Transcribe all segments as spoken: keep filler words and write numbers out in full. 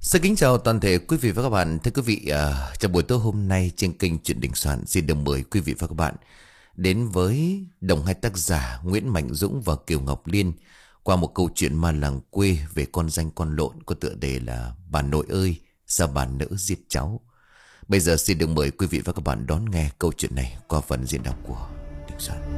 Xin kính chào toàn thể quý vị và các bạn. Thưa quý vị, uh, trong buổi tối hôm nay trên kênh Chuyện Đình Soạn xin được mời quý vị và các bạn đến với đồng hai tác giả Nguyễn Mạnh Dũng và Kiều Ngọc Liên qua một câu chuyện ma làng quê về con danh con lộn có tựa đề là Bà nội ơi, sao bà nỡ giết cháu. Bây giờ xin được mời quý vị và các bạn đón nghe câu chuyện này qua phần diễn đọc của Đình Soạn.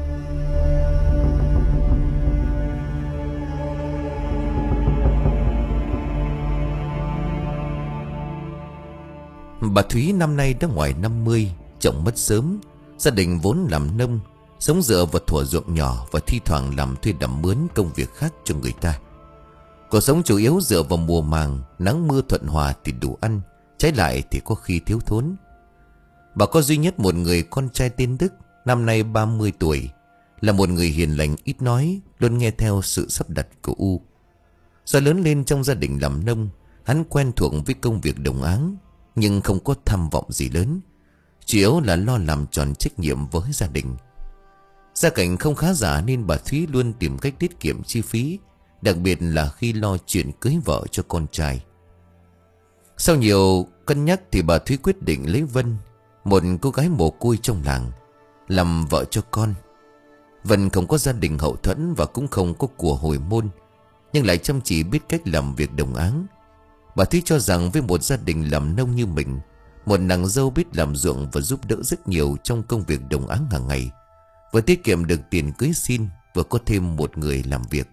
Bà Thúy năm nay đã ngoài năm mươi, chồng mất sớm. Gia đình vốn làm nông, sống dựa vào thủa ruộng nhỏ và thi thoảng làm thuê đầm mướn công việc khác cho người ta. Cuộc sống chủ yếu dựa vào mùa màng, nắng mưa thuận hòa thì đủ ăn, trái lại thì có khi thiếu thốn. Bà có duy nhất một người con trai tên Đức, năm nay ba mươi tuổi, là một người hiền lành ít nói, luôn nghe theo sự sắp đặt của U. Do lớn lên trong gia đình làm nông, hắn quen thuộc với công việc đồng áng, nhưng không có tham vọng gì lớn, chủ yếu là lo làm tròn trách nhiệm với gia đình. Gia cảnh không khá giả nên bà Thúy luôn tìm cách tiết kiệm chi phí, đặc biệt là khi lo chuyện cưới vợ cho con trai. Sau nhiều cân nhắc thì bà Thúy quyết định lấy Vân, một cô gái mồ côi trong làng, làm vợ cho con. Vân không có gia đình hậu thuẫn và cũng không có của hồi môn, nhưng lại chăm chỉ biết cách làm việc đồng áng. Bà Thúy cho rằng với một gia đình làm nông như mình, một nàng dâu biết làm ruộng và giúp đỡ rất nhiều trong công việc đồng áng hàng ngày, vừa tiết kiệm được tiền cưới xin, vừa có thêm một người làm việc.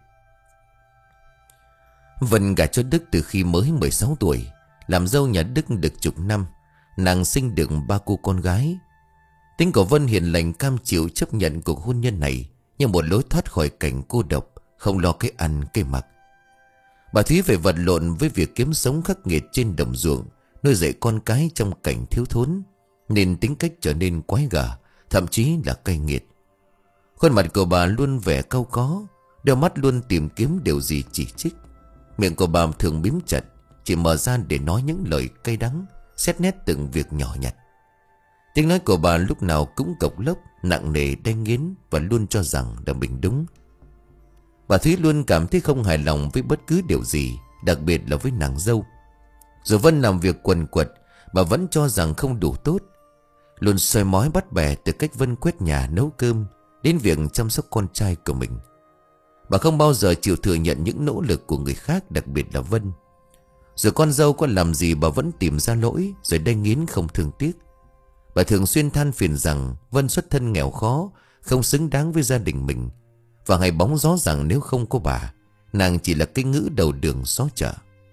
Vân gả cho Đức từ khi mới mười sáu tuổi, làm dâu nhà Đức được chục năm, nàng sinh được ba cô con gái. Tính của Vân hiền lành cam chịu chấp nhận cuộc hôn nhân này như một lối thoát khỏi cảnh cô độc, không lo cái ăn cái mặc. Bà Thúy phải vật lộn với việc kiếm sống khắc nghiệt trên đồng ruộng, nuôi dạy con cái trong cảnh thiếu thốn, nên tính cách trở nên quái gở, thậm chí là cay nghiệt. Khuôn mặt của bà luôn vẻ cau có, đôi mắt luôn tìm kiếm điều gì chỉ trích. Miệng của bà thường bím chặt, chỉ mở ra để nói những lời cay đắng, xét nét từng việc nhỏ nhặt. Tiếng nói của bà lúc nào cũng cộc lốc, nặng nề, đay nghiến và luôn cho rằng là mình đúng. Bà Thúy luôn cảm thấy không hài lòng với bất cứ điều gì, đặc biệt là với nàng dâu. Dù Vân làm việc quần quật, bà vẫn cho rằng không đủ tốt. Luôn soi mói bắt bẻ từ cách Vân quét nhà nấu cơm đến việc chăm sóc con trai của mình. Bà không bao giờ chịu thừa nhận những nỗ lực của người khác, đặc biệt là Vân. Rồi con dâu có làm gì bà vẫn tìm ra lỗi, rồi đay nghiến không thương tiếc. Bà thường xuyên than phiền rằng Vân xuất thân nghèo khó, không xứng đáng với gia đình mình, và hay bóng gió rằng nếu không có bà, nàng chỉ là cái ngữ đầu đường xó chợ.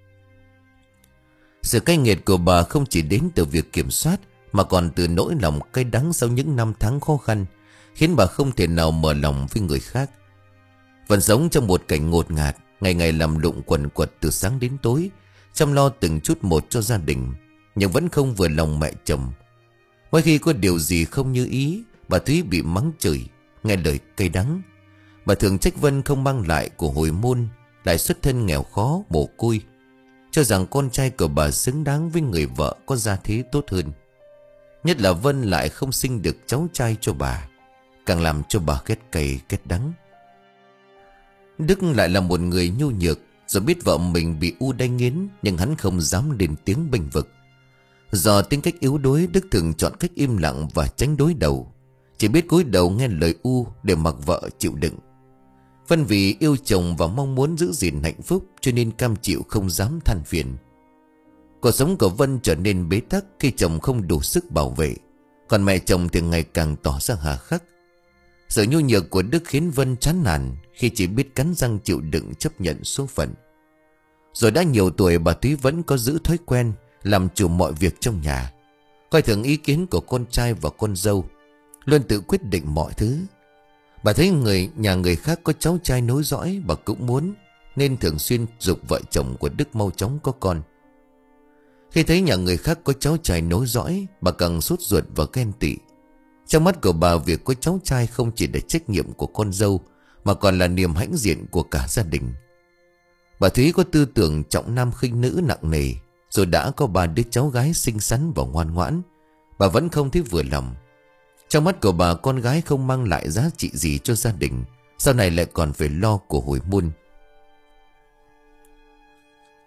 Sự cay nghiệt của bà không chỉ đến từ việc kiểm soát, mà còn từ nỗi lòng cay đắng sau những năm tháng khó khăn, khiến bà không thể nào mở lòng với người khác. Vẫn sống trong một cảnh ngột ngạt, ngày ngày làm lụng quần quật từ sáng đến tối, chăm lo từng chút một cho gia đình, nhưng vẫn không vừa lòng mẹ chồng. Mỗi khi có điều gì không như ý, bà Thúy bị mắng chửi, nghe lời cay đắng. Bà thường trách Vân không mang lại của hồi môn, lại xuất thân nghèo khó mồ côi, cho rằng con trai của bà xứng đáng với người vợ có gia thế tốt hơn. Nhất là Vân lại không sinh được cháu trai cho bà, càng làm cho bà ghét cay ghét đắng. Đức lại là một người nhu nhược, do biết vợ mình bị U đay nghiến, nhưng hắn không dám lên tiếng bênh vực. Do tính cách yếu đuối, Đức thường chọn cách im lặng và tránh đối đầu, chỉ biết cúi đầu nghe lời U để mặc vợ chịu đựng. Vân vì yêu chồng và mong muốn giữ gìn hạnh phúc, cho nên cam chịu không dám than phiền. Cuộc sống của Vân trở nên bế tắc khi chồng không đủ sức bảo vệ, còn mẹ chồng thì ngày càng tỏ ra hà khắc. Sự nhu nhược của Đức khiến Vân chán nản khi chỉ biết cắn răng chịu đựng chấp nhận số phận. Rồi đã nhiều tuổi, bà Thúy vẫn có giữ thói quen làm chủ mọi việc trong nhà, coi thường ý kiến của con trai và con dâu, luôn tự quyết định mọi thứ. Bà thấy người nhà người khác có cháu trai nối dõi, bà cũng muốn, nên thường xuyên giục vợ chồng của Đức mau chóng có con. Khi thấy nhà người khác có cháu trai nối dõi, bà càng sốt ruột và ghen tị. Trong mắt của bà, việc có cháu trai không chỉ là trách nhiệm của con dâu, mà còn là niềm hãnh diện của cả gia đình. Bà Thúy có tư tưởng trọng nam khinh nữ nặng nề, rồi đã có ba đứa cháu gái xinh xắn và ngoan ngoãn, bà vẫn không thấy vừa lòng. Trong mắt của bà, con gái không mang lại giá trị gì cho gia đình, sau này lại còn phải lo của hồi môn.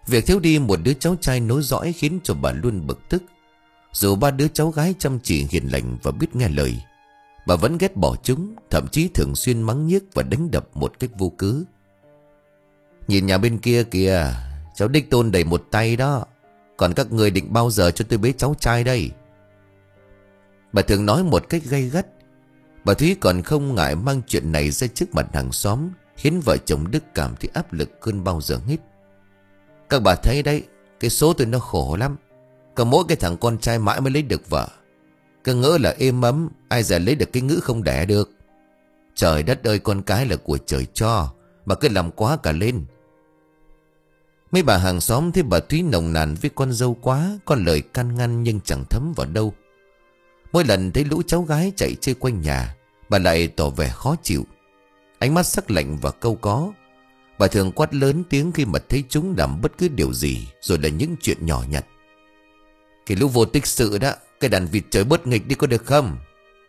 Việc thiếu đi một đứa cháu trai nối dõi khiến cho bà luôn bực tức. Dù ba đứa cháu gái chăm chỉ hiền lành và biết nghe lời, bà vẫn ghét bỏ chúng, thậm chí thường xuyên mắng nhiếc và đánh đập một cách vô cớ. Nhìn nhà bên kia kìa, cháu đích tôn đầy một tay đó. Còn các người định bao giờ cho tôi bế cháu trai đây? Bà thường nói một cách gay gắt. Bà Thúy còn không ngại mang chuyện này ra trước mặt hàng xóm, khiến vợ chồng Đức cảm thấy áp lực hơn bao giờ hết. Các bà thấy đấy, cái số tôi nó khổ lắm. Có mỗi cái thằng con trai mãi mới lấy được vợ. Cứ ngỡ là êm ấm, ai giờ lấy được cái ngữ không đẻ được. Trời đất ơi, con cái là của trời cho, mà cứ làm quá cả lên. Mấy bà hàng xóm thấy bà Thúy nồng nàn với con dâu quá, có lời can ngăn nhưng chẳng thấm vào đâu. Mỗi lần thấy lũ cháu gái chạy chơi quanh nhà, bà lại tỏ vẻ khó chịu, ánh mắt sắc lạnh và câu có. Bà thường quát lớn tiếng khi mà thấy chúng làm bất cứ điều gì, rồi là những chuyện nhỏ nhặt. Cái lũ vô tích sự đó, cái đàn vịt trời bớt nghịch đi có được không?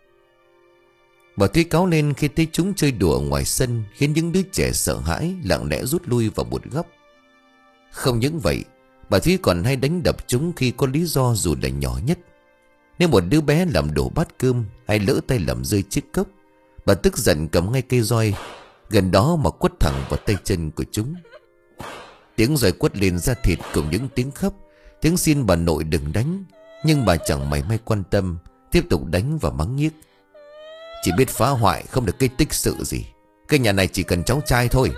Bà Thúy cáu lên khi thấy chúng chơi đùa ngoài sân, khiến những đứa trẻ sợ hãi lặng lẽ rút lui vào một góc. Không những vậy, bà Thúy còn hay đánh đập chúng khi có lý do dù là nhỏ nhất. Nếu một đứa bé làm đổ bát cơm hay lỡ tay làm rơi chiếc cốc, bà tức giận cầm ngay cây roi gần đó mà quất thẳng vào tay chân của chúng. Tiếng roi quất lên da thịt cùng những tiếng khóc, tiếng xin bà nội đừng đánh. Nhưng bà chẳng mảy may quan tâm, tiếp tục đánh và mắng nhiếc. Chỉ biết phá hoại, không được cái tích sự gì. Cái nhà này chỉ cần cháu trai thôi.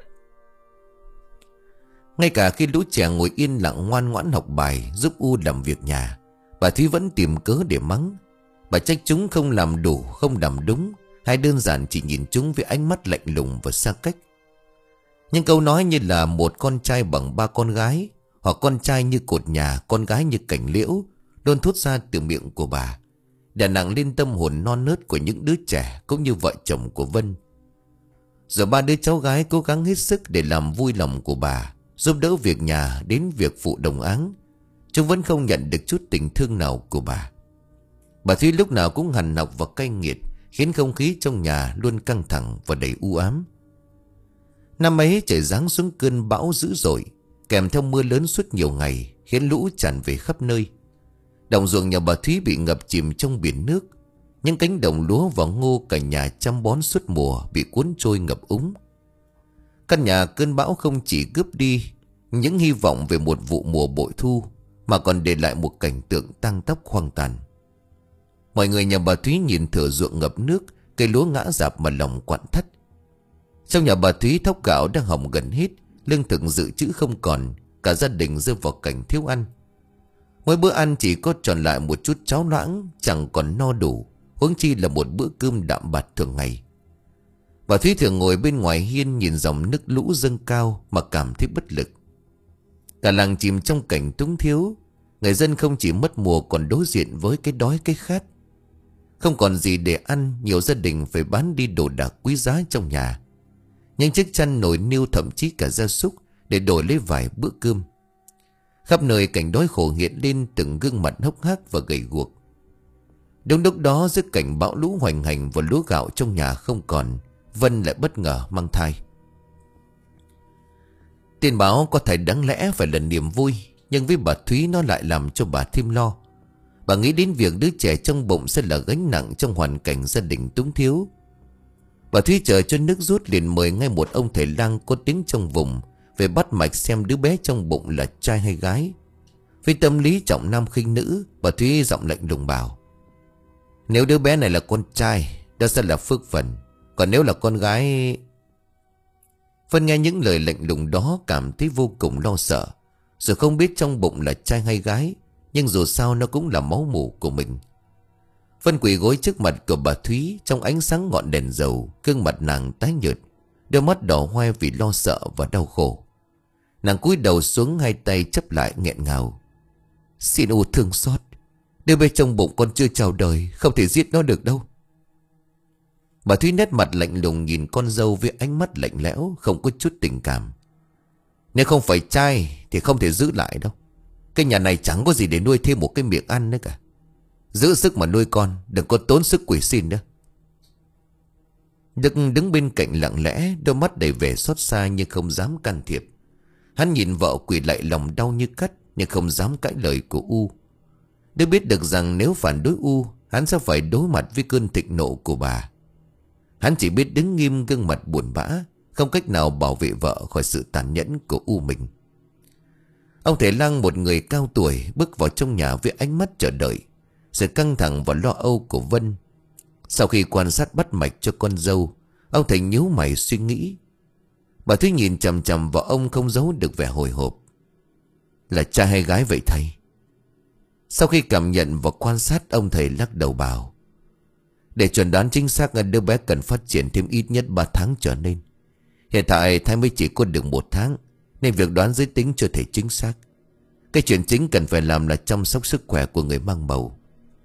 Ngay cả khi lũ trẻ ngồi yên lặng ngoan ngoãn học bài, giúp U làm việc nhà, bà Thúy vẫn tìm cớ để mắng. Bà trách chúng không làm đủ, không làm đúng, hay đơn giản chỉ nhìn chúng với ánh mắt lạnh lùng và xa cách. Nhưng câu nói như là một con trai bằng ba con gái, hoặc con trai như cột nhà, con gái như cành liễu, luôn thốt ra từ miệng của bà, đè nặng lên tâm hồn non nớt của những đứa trẻ cũng như vợ chồng của Vân. Giờ ba đứa cháu gái cố gắng hết sức để làm vui lòng của bà, giúp đỡ việc nhà đến việc phụ đồng áng. Chúng vẫn không nhận được chút tình thương nào của bà. Bà Thúy lúc nào cũng hằn học và cay nghiệt, khiến không khí trong nhà luôn căng thẳng và đầy u ám. Năm ấy trời giáng xuống cơn bão dữ dội, kèm theo mưa lớn suốt nhiều ngày, khiến lũ tràn về khắp nơi. Đồng ruộng nhà bà Thúy bị ngập chìm trong biển nước. Những cánh đồng lúa và ngô cả nhà chăm bón suốt mùa bị cuốn trôi ngập úng. Căn nhà cơn bão không chỉ cướp đi những hy vọng về một vụ mùa bội thu, mà còn để lại một cảnh tượng tang tóc hoang tàn. Mọi người nhà bà Thúy nhìn thửa ruộng ngập nước, cây lúa ngã rạp mà lòng quặn thắt. Trong nhà bà Thúy thóc gạo đang hỏng gần hết, lương thực dự trữ không còn, cả gia đình rơi vào cảnh thiếu ăn. Mỗi bữa ăn chỉ có tròn lại một chút cháo loãng, chẳng còn no đủ, huống chi là một bữa cơm đạm bạt thường ngày. Bà Thúy thường ngồi bên ngoài hiên nhìn dòng nước lũ dâng cao mà cảm thấy bất lực. Cả làng chìm trong cảnh túng thiếu, người dân không chỉ mất mùa còn đối diện với cái đói cái khát. Không còn gì để ăn, nhiều gia đình phải bán đi đồ đạc quý giá trong nhà. Những chiếc chăn nồi niêu, thậm chí cả gia súc để đổi lấy vài bữa cơm. Khắp nơi cảnh đói khổ hiện lên từng gương mặt hốc hác và gầy guộc. Đúng lúc đó, giữa cảnh bão lũ hoành hành và lúa gạo trong nhà không còn, Vân lại bất ngờ mang thai. Tin báo có thể đáng lẽ phải là niềm vui, nhưng với bà Thúy nó lại làm cho bà thêm lo. Bà nghĩ đến việc đứa trẻ trong bụng sẽ là gánh nặng trong hoàn cảnh gia đình túng thiếu. Bà Thúy chờ cho nước rút liền mời ngay một ông thầy lang có tiếng trong vùng về bắt mạch xem đứa bé trong bụng là trai hay gái. Với tâm lý trọng nam khinh nữ, bà Thúy giọng lạnh lùng bảo: nếu đứa bé này là con trai, đó sẽ là phước phần. Còn nếu là con gái... Vân nghe những lời lạnh lùng đó cảm thấy vô cùng lo sợ. Dù không biết trong bụng là trai hay gái, nhưng dù sao nó cũng là máu mủ của mình. Vân quỳ gối trước mặt của bà Thúy, trong ánh sáng ngọn đèn dầu, gương mặt nàng tái nhợt, đôi mắt đỏ hoe vì lo sợ và đau khổ. Nàng cúi đầu xuống, hai tay chấp lại nghẹn ngào: xin U thương xót, đứa bé trong bụng con chưa chào đời, không thể giết nó được đâu. Bà Thúy nét mặt lạnh lùng nhìn con dâu với ánh mắt lạnh lẽo, không có chút tình cảm. Nếu không phải trai thì không thể giữ lại đâu. Cái nhà này chẳng có gì để nuôi thêm một cái miệng ăn nữa cả. Giữ sức mà nuôi con, đừng có tốn sức quỷ xin nữa. Đức đứng bên cạnh lặng lẽ, đôi mắt đầy vẻ xót xa nhưng không dám can thiệp. Hắn nhìn vợ quỳ lại lòng đau như cắt, nhưng không dám cãi lời của U. Để biết được rằng nếu phản đối U, hắn sẽ phải đối mặt với cơn thịnh nộ của bà. Hắn chỉ biết đứng nghiêm, gương mặt buồn bã, không cách nào bảo vệ vợ khỏi sự tàn nhẫn của U mình. Ông thầy lang, một người cao tuổi, bước vào trong nhà với ánh mắt chờ đợi, sự căng thẳng và lo âu của Vân. Sau khi quan sát bắt mạch cho con dâu, ông thầy nhíu mày suy nghĩ. Bà Thúy nhìn chằm chằm vào ông, không giấu được vẻ hồi hộp. Là trai hay gái vậy thầy? Sau khi cảm nhận và quan sát, ông thầy lắc đầu bảo: để chuẩn đoán chính xác, đứa bé cần phát triển thêm ít nhất ba tháng trở lên. Hiện tại thai mới chỉ có được một tháng, nên việc đoán giới tính chưa thể chính xác. Cái chuyện chính cần phải làm là chăm sóc sức khỏe của người mang bầu.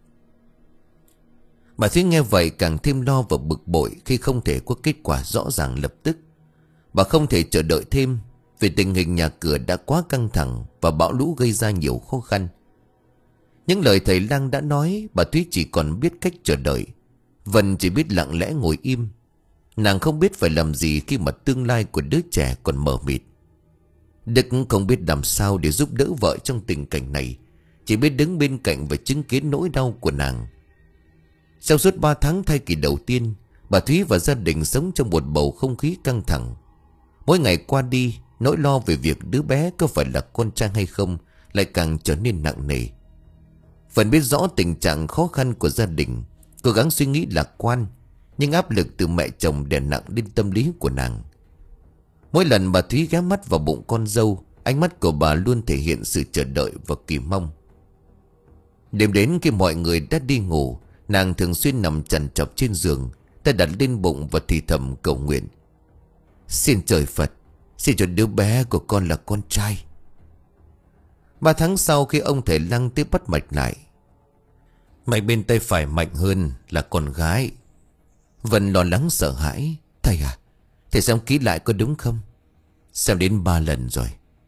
Bà Thúy nghe vậy càng thêm lo và bực bội khi không thể có kết quả rõ ràng lập tức. Bà không thể chờ đợi thêm, vì tình hình nhà cửa đã quá căng thẳng và bão lũ gây ra nhiều khó khăn. Những lời thầy lang đã nói, bà Thúy chỉ còn biết cách chờ đợi. Vân chỉ biết lặng lẽ ngồi im. Nàng không biết phải làm gì khi mà tương lai của đứa trẻ còn mờ mịt. Đức không biết làm sao để giúp đỡ vợ trong tình cảnh này, chỉ biết đứng bên cạnh và chứng kiến nỗi đau của nàng. Sau suốt ba tháng thai kỳ đầu tiên, bà Thúy và gia đình sống trong một bầu không khí căng thẳng. Mỗi ngày qua đi, nỗi lo về việc đứa bé có phải là con trai hay không lại càng trở nên nặng nề. Vẫn biết rõ tình trạng khó khăn của gia đình, cố gắng suy nghĩ lạc quan, nhưng áp lực từ mẹ chồng đè nặng đến tâm lý của nàng. Mỗi lần bà Thúy ghé mắt vào bụng con dâu, ánh mắt của bà luôn thể hiện sự chờ đợi và kỳ mong. Đêm đến khi mọi người đã đi ngủ, nàng thường xuyên nằm chằn chọc trên giường, tay đặt lên bụng và thì thầm cầu nguyện: xin trời Phật, xin cho đứa bé của con là con trai. Ba tháng sau, khi ông thầy lang tiếp bắt mạch lại, mạch bên tay phải mạnh hơn, là con gái. Vân lo lắng sợ hãi: thầy à, thầy xem kỹ lại có đúng không? Xem đến ba lần rồi.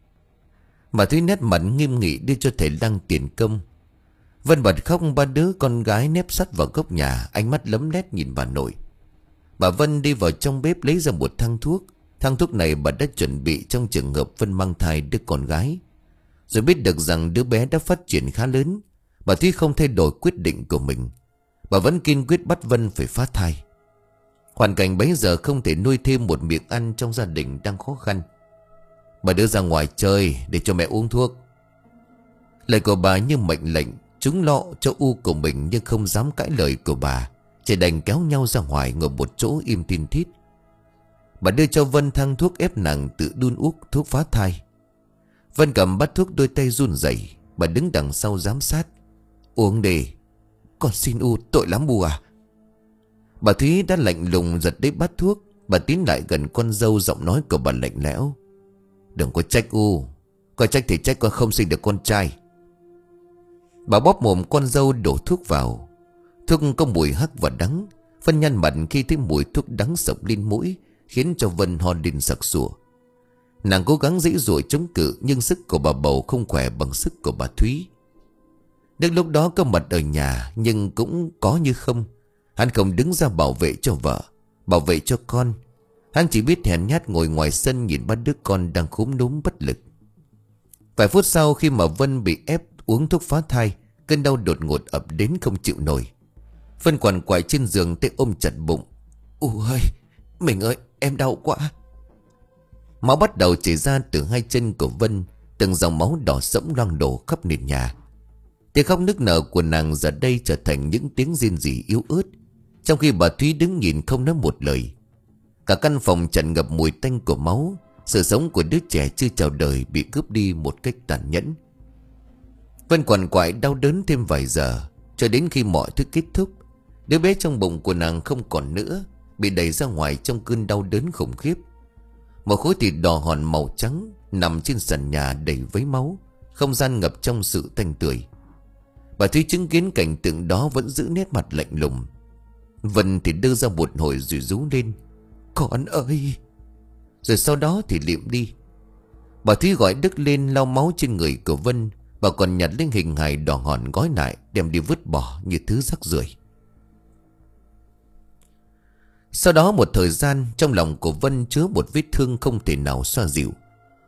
Bà Thúy nét mặt nghiêm nghị đưa cho thầy lang tiền công. Vân bật khóc, ba đứa con gái nép sát vào góc nhà, ánh mắt lấm lét nhìn bà nội. Bà Vân đi vào trong bếp lấy ra một thang thuốc. Thang thuốc này bà đã chuẩn bị trong trường hợp Vân mang thai đứa con gái. Rồi biết được rằng đứa bé đã phát triển khá lớn, bà Thúy không thay đổi quyết định của mình. Bà vẫn kiên quyết bắt Vân phải phá thai. Hoàn cảnh bấy giờ không thể nuôi thêm một miệng ăn trong gia đình đang khó khăn. Bà đưa ra ngoài chơi để cho mẹ uống thuốc. Lời của bà như mệnh lệnh. Chúng lo cho U của mình nhưng không dám cãi lời của bà, chỉ đành kéo nhau ra ngoài ngồi một chỗ im tin thít. Bà đưa cho Vân thang thuốc ép nàng tự đun uống thuốc phá thai. Vân cầm bát thuốc, đôi tay run rẩy. Bà đứng đằng sau giám sát: uống đi, con xin U, tội lắm U à. Bà Thúy đã lạnh lùng giật lấy bát thuốc. Bà tiến lại gần con dâu, giọng nói của bà lạnh lẽo: đừng có trách U, có trách thì trách con không sinh được con trai. Bà bóp mồm con dâu đổ thuốc vào. Thuốc có mùi hắc và đắng. Vân nhăn mặt khi thấy mùi thuốc đắng sộc lên mũi, khiến cho Vân ho lên sặc sụa. Nàng cố gắng giãy giụa chống cự, nhưng sức của bà bầu không khỏe bằng sức của bà Thúy. Đức lúc đó có mặt ở nhà, nhưng cũng có như không. Hắn không đứng ra bảo vệ cho vợ, bảo vệ cho con. Hắn chỉ biết hèn nhát ngồi ngoài sân nhìn ba đứa con đang khúm núm bất lực. Vài phút sau, khi mà Vân bị ép uống thuốc phá thai, cơn đau đột ngột ập đến không chịu nổi. Vân quằn quại trên giường, tay ôm chặt bụng: U ơi, mình ơi, em đau quá. Máu bắt đầu chảy ra từ hai chân của Vân, từng dòng máu đỏ sẫm loang đổ khắp nền nhà. Tiếng khóc nức nở của nàng giờ đây trở thành những tiếng rên rỉ yếu ớt, trong khi bà Thúy đứng nhìn không nói một lời. Cả căn phòng tràn ngập mùi tanh của máu. Sự sống của đứa trẻ chưa chào đời bị cướp đi một cách tàn nhẫn. Vân quằn quại đau đớn thêm vài giờ, cho đến khi mọi thứ kết thúc. Đứa bé trong bụng của nàng không còn nữa, bị đẩy ra ngoài trong cơn đau đớn khủng khiếp. Một khối thịt đỏ hòn màu trắng nằm trên sàn nhà đầy vấy máu, không gian ngập trong sự tanh tưởi. Bà Thúy chứng kiến cảnh tượng đó vẫn giữ nét mặt lạnh lùng. Vân thì đưa ra một hồi rồi rú lên: con ơi. Rồi sau đó thì liệm đi. Bà Thúy gọi Đức lên lau máu trên người của Vân. Bà còn nhặt lên hình hài đỏ hòn gói lại, đem đi vứt bỏ như thứ rác rưởi. Sau đó một thời gian, trong lòng của Vân chứa một vết thương không thể nào xoa dịu.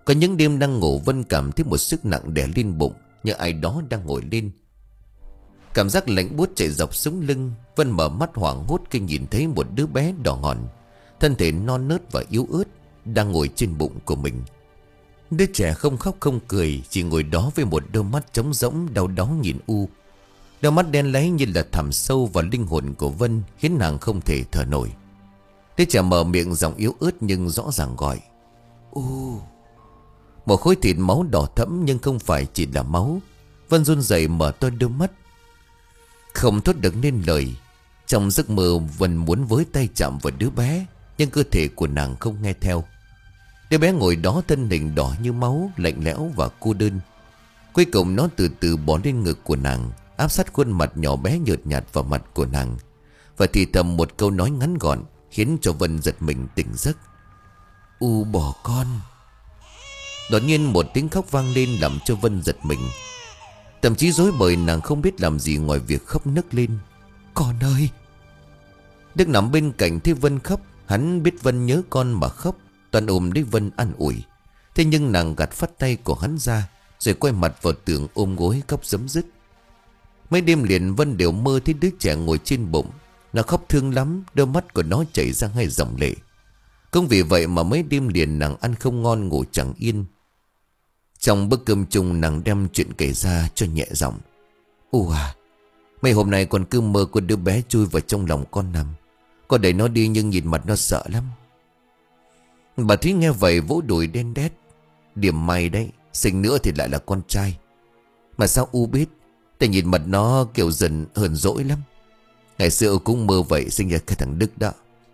Có những đêm đang ngủ Vân cảm thấy một sức nặng đè lên bụng, như ai đó đang ngồi lên. Cảm giác lạnh buốt chạy dọc sống lưng. Vân mở mắt hoảng hốt khi nhìn thấy một đứa bé đỏ ngòm, thân thể non nớt và yếu ớt, đang ngồi trên bụng của mình. Đứa trẻ không khóc không cười, chỉ ngồi đó với một đôi mắt trống rỗng đau đớn nhìn U. Đôi mắt đen láy như là thẳm sâu vào linh hồn của Vân, khiến nàng không thể thở nổi. Đứa trẻ mở miệng giọng yếu ớt nhưng rõ ràng gọi: U. Một khối thịt máu đỏ thẫm nhưng không phải chỉ là máu. Vân run rẩy mở to đôi mắt, không thốt được nên lời. Trong giấc mơ Vân muốn với tay chạm vào đứa bé, nhưng cơ thể của nàng không nghe theo. Đứa bé ngồi đó thân hình đỏ như máu, lạnh lẽo và cô đơn. Cuối cùng nó từ từ bò lên ngực của nàng, áp sát khuôn mặt nhỏ bé nhợt nhạt vào mặt của nàng, và thì thầm một câu nói ngắn gọn khiến cho Vân giật mình tỉnh giấc: U bỏ con. Đột nhiên một tiếng khóc vang lên làm cho Vân giật mình. Thậm chí rối bời, nàng không biết làm gì ngoài việc khóc nức lên: Con ơi. Đức nằm bên cạnh thấy Vân khóc, hắn biết Vân nhớ con mà khóc, toàn ôm lấy Vân an ủi. Thế nhưng nàng gạt phát tay của hắn ra, rồi quay mặt vào tường ôm gối khóc rấm rứt. Mấy đêm liền Vân đều mơ thấy đứa trẻ ngồi trên bụng. Nó khóc thương lắm, đôi mắt của nó chảy ra hai dòng lệ. Cũng vì vậy mà mấy đêm liền nàng ăn không ngon, ngủ chẳng yên. Trong bữa cơm chung, nàng đem chuyện kể ra cho nhẹ giọng: U à, mấy hôm nay con cứ mơ con đứa bé chui vào trong lòng con nằm. Con đẩy nó đi nhưng nhìn mặt nó sợ lắm. Bà Thúy nghe vậy vỗ đùi đen đét: Điểm may đấy, sinh nữa thì lại là con trai. Mà sao U biết? Tại nhìn mặt nó kiểu dần hờn dỗi lắm. Ngày xưa cũng mơ vậy, sinh ra cái thằng Đức đó.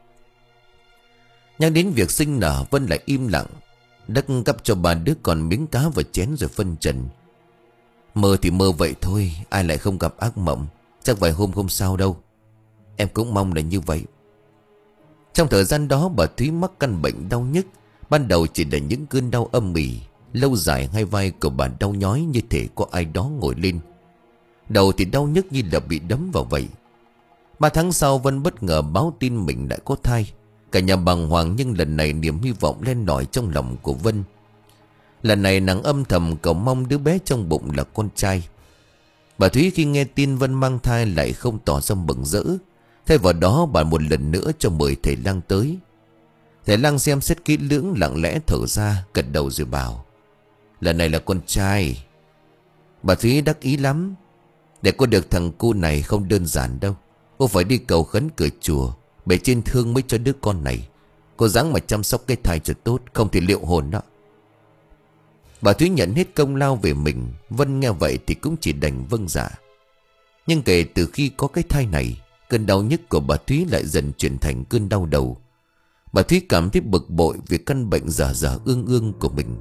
Nhắc đến việc sinh nở, Vân lại im lặng. Đắc cắp cho bà đứa con miếng cá và chén rồi phân trần: Mơ thì mơ vậy thôi, ai lại không gặp ác mộng. Chắc vài hôm không sao đâu. Em cũng mong là như vậy. Trong thời gian đó bà Thúy mắc căn bệnh đau nhức. Ban đầu chỉ là những cơn đau âm ỉ, lâu dài hai vai của bà đau nhói như thể có ai đó ngồi lên. Đầu thì đau nhức như là bị đấm vào vậy. Ba tháng sau Vân bất ngờ báo tin mình lại có thai. Cả nhà bàng hoàng, nhưng lần này niềm hy vọng len lỏi trong lòng của Vân. Lần này nàng âm thầm cầu mong đứa bé trong bụng là con trai. Bà Thúy khi nghe tin Vân mang thai lại không tỏ ra mừng rỡ. Thay vào đó bà một lần nữa cho mời thầy lang tới. Thầy lang xem xét kỹ lưỡng, lặng lẽ thở ra, gật đầu rồi bảo: Lần này là con trai. Bà Thúy đắc ý lắm. Để có được thằng cu này không đơn giản đâu. Cô phải đi cầu khấn cửa chùa, bề trên thương mới cho đứa con này. Cô ráng mà chăm sóc cái thai cho tốt, không thì liệu hồn đó. Bà Thúy nhận hết công lao về mình. Vân nghe vậy thì cũng chỉ đành vâng dạ. Nhưng kể từ khi có cái thai này, cơn đau nhức của bà Thúy lại dần chuyển thành cơn đau đầu. Bà Thúy cảm thấy bực bội vì căn bệnh dở dở ương ương của mình.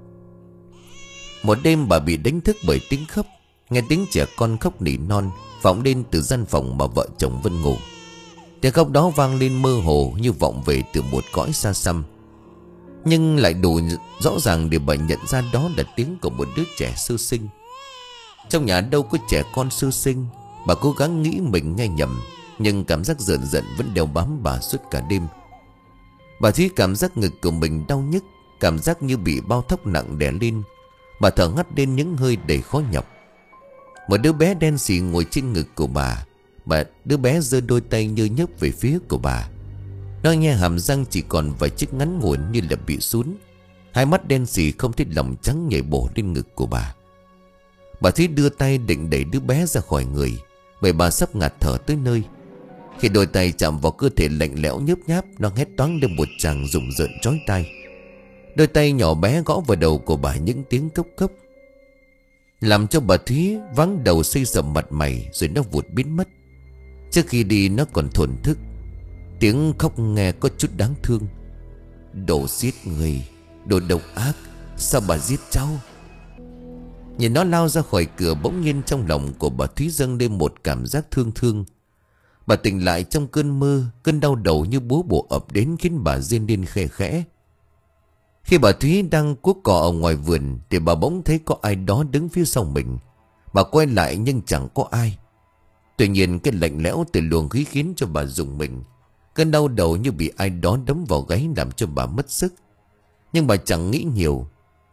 Một đêm bà bị đánh thức bởi tiếng khóc. Nghe tiếng trẻ con khóc nỉ non vọng lên từ gian phòng mà vợ chồng Vân ngủ. Tiếng khóc đó vang lên mơ hồ như vọng về từ một cõi xa xăm, nhưng lại đủ rõ ràng để bà nhận ra đó là tiếng của một đứa trẻ sơ sinh. Trong nhà đâu có trẻ con sơ sinh. Bà cố gắng nghĩ mình nghe nhầm, nhưng cảm giác rợn rợn vẫn đeo bám bà suốt cả đêm. Bà Thúy cảm giác ngực của mình đau nhức, cảm giác như bị bao thóc nặng đè lên. Bà thở ngắt lên những hơi đầy khó nhọc. Một đứa bé đen xì ngồi trên ngực của bà. Bà đứa bé giơ đôi tay như nhấp về phía của bà. Nó nghe hàm răng chỉ còn vài chiếc ngắn ngủn như là bị sún. Hai mắt đen xì không thấy lòng trắng nhảy bổ lên ngực của bà. Bà Thúy đưa tay định đẩy đứa bé ra khỏi người, bởi bà sắp ngạt thở tới nơi. Khi đôi tay chạm vào cơ thể lạnh lẽo nhớp nháp, nó hét toáng lên một tràng rùng rợn chói tai. Đôi tay nhỏ bé gõ vào đầu của bà những tiếng cốc cốc, làm cho bà Thúy vắng đầu xây sầm mặt mày, rồi nó vụt biến mất. Trước khi đi nó còn thổn thức: Tiếng khóc nghe có chút đáng thương. Đồ giết người, đồ độc ác, sao bà giết cháu? Nhìn nó lao ra khỏi cửa, bỗng nhiên trong lòng của bà Thúy dâng lên một cảm giác thương thương. Bà tỉnh lại trong cơn mơ, cơn đau đầu như búa bổ ập đến khiến bà rên lên khe khẽ. Khi bà Thúy đang cuốc cỏ ở ngoài vườn thì bà bỗng thấy có ai đó đứng phía sau mình. Bà quay lại nhưng chẳng có ai. Tuy nhiên cái lạnh lẽo từ luồng khí khiến cho bà rùng mình. Cơn đau đầu như bị ai đó đấm vào gáy làm cho bà mất sức. Nhưng bà chẳng nghĩ nhiều.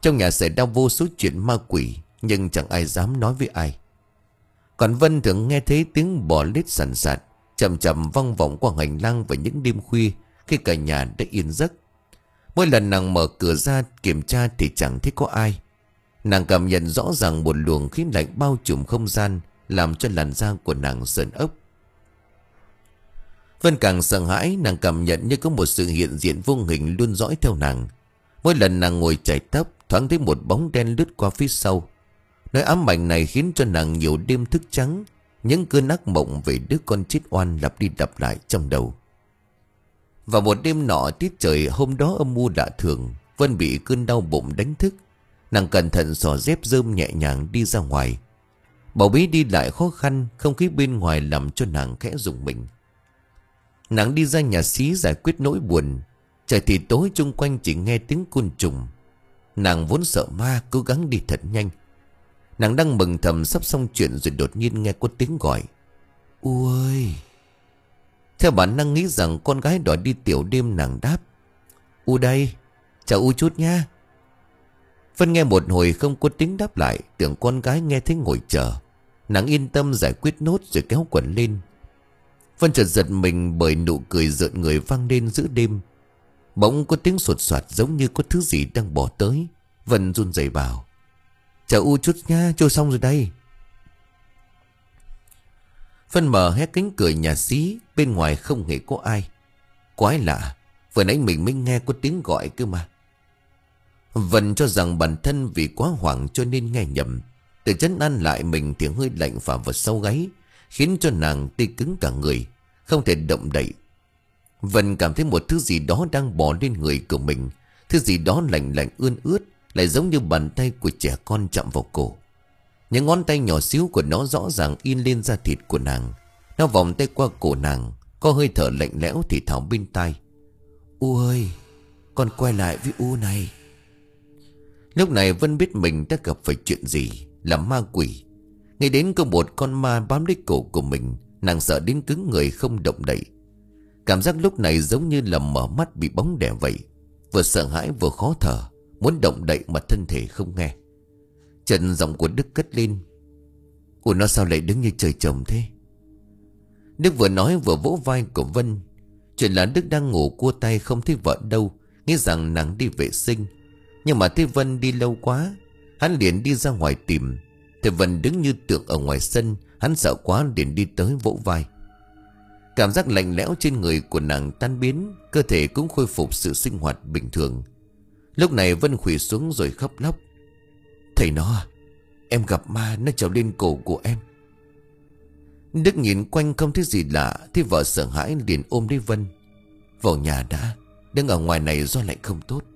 Trong nhà xảy ra vô số chuyện ma quỷ, nhưng chẳng ai dám nói với ai. Còn Vân thường nghe thấy tiếng bò lết sàn sạt chậm chậm vang vọng qua hành lang vào những đêm khuya, khi cả nhà đã yên giấc. Mỗi lần nàng mở cửa ra kiểm tra thì chẳng thấy có ai. Nàng cảm nhận rõ ràng một luồng khí lạnh bao trùm không gian, làm cho làn da của nàng sờn ốc. Vân càng sợ hãi, nàng cảm nhận như có một sự hiện diện vô hình luôn dõi theo nàng. Mỗi lần nàng ngồi chải tóc, thoáng thấy một bóng đen lướt qua phía sau. Nỗi ám ảnh này khiến cho nàng nhiều đêm thức trắng. Những cơn ác mộng về đứa con chết oan lặp đi lặp lại trong đầu. Vào một đêm nọ, tiết trời hôm đó âm u lạ thường, Vân bị cơn đau bụng đánh thức. Nàng cẩn thận xỏ dép rơm nhẹ nhàng đi ra ngoài. Bảo Bí đi lại khó khăn, không khí bên ngoài làm cho nàng khẽ rùng mình. Nàng đi ra nhà xí giải quyết nỗi buồn. Trời thì tối, chung quanh chỉ nghe tiếng côn trùng. Nàng vốn sợ ma, cố gắng đi thật nhanh. Nàng đang mừng thầm sắp xong chuyện rồi đột nhiên nghe có tiếng gọi. U ơi! Theo bản năng nghĩ rằng con gái đòi đi tiểu đêm, nàng đáp. U đây, chào U chút nha. Vân nghe một hồi không có tiếng đáp lại, tưởng con gái nghe thấy ngồi chờ. Nàng yên tâm giải quyết nốt rồi kéo quần lên. Vân chợt giật mình bởi nụ cười rợn người vang lên giữa đêm. Bỗng có tiếng sột soạt giống như có thứ gì đang bỏ tới. Vân run rẩy bảo. Chào U chút nha, trôi xong rồi đây. Vân mở hé cánh cửa nhà xí, bên ngoài không hề có ai. Quái lạ, vừa nãy mình mới nghe có tiếng gọi cơ mà. Vân cho rằng bản thân vì quá hoảng cho nên nghe nhầm. Tự trấn an lại mình thì hơi lạnh phả vào sau gáy, khiến cho nàng tê cứng cả người, không thể động đậy. Vân cảm thấy một thứ gì đó đang bò lên người của mình. Thứ gì đó lạnh lạnh ươn ướt, lại giống như bàn tay của trẻ con chạm vào cổ. Những ngón tay nhỏ xíu của nó rõ ràng in lên da thịt của nàng. Nó vòng tay qua cổ nàng, có hơi thở lạnh lẽo thì thào bên tai. U ơi, con quay lại với U này. Lúc này Vân biết mình đã gặp phải chuyện gì, là ma quỷ. Nghĩ đến có một con ma bám lấy cổ của mình, nàng sợ đến cứng người không động đậy. Cảm giác lúc này giống như là mở mắt bị bóng đè vậy. Vừa sợ hãi vừa khó thở, muốn động đậy mà thân thể không nghe. Trần giọng của Đức cất lên. Ủa nó sao lại đứng như trời trồng thế? Đức vừa nói vừa vỗ vai của Vân. Chuyện là Đức đang ngủ cua tay không thấy vợ đâu, nghĩ rằng nàng đi vệ sinh. Nhưng mà thấy Vân đi lâu quá, hắn liền đi ra ngoài tìm. Thì Vân đứng như tượng ở ngoài sân, hắn sợ quá liền đi tới vỗ vai. Cảm giác lạnh lẽo trên người của nàng tan biến, cơ thể cũng khôi phục sự sinh hoạt bình thường. Lúc này Vân khuỵu xuống rồi khóc lóc. Thầy nó, em gặp ma, nó trèo lên cổ của em. Đức nhìn quanh không thấy gì lạ, thì vợ sợ hãi liền ôm lấy Vân. Vào nhà đã, đứng ở ngoài này do lạnh không tốt.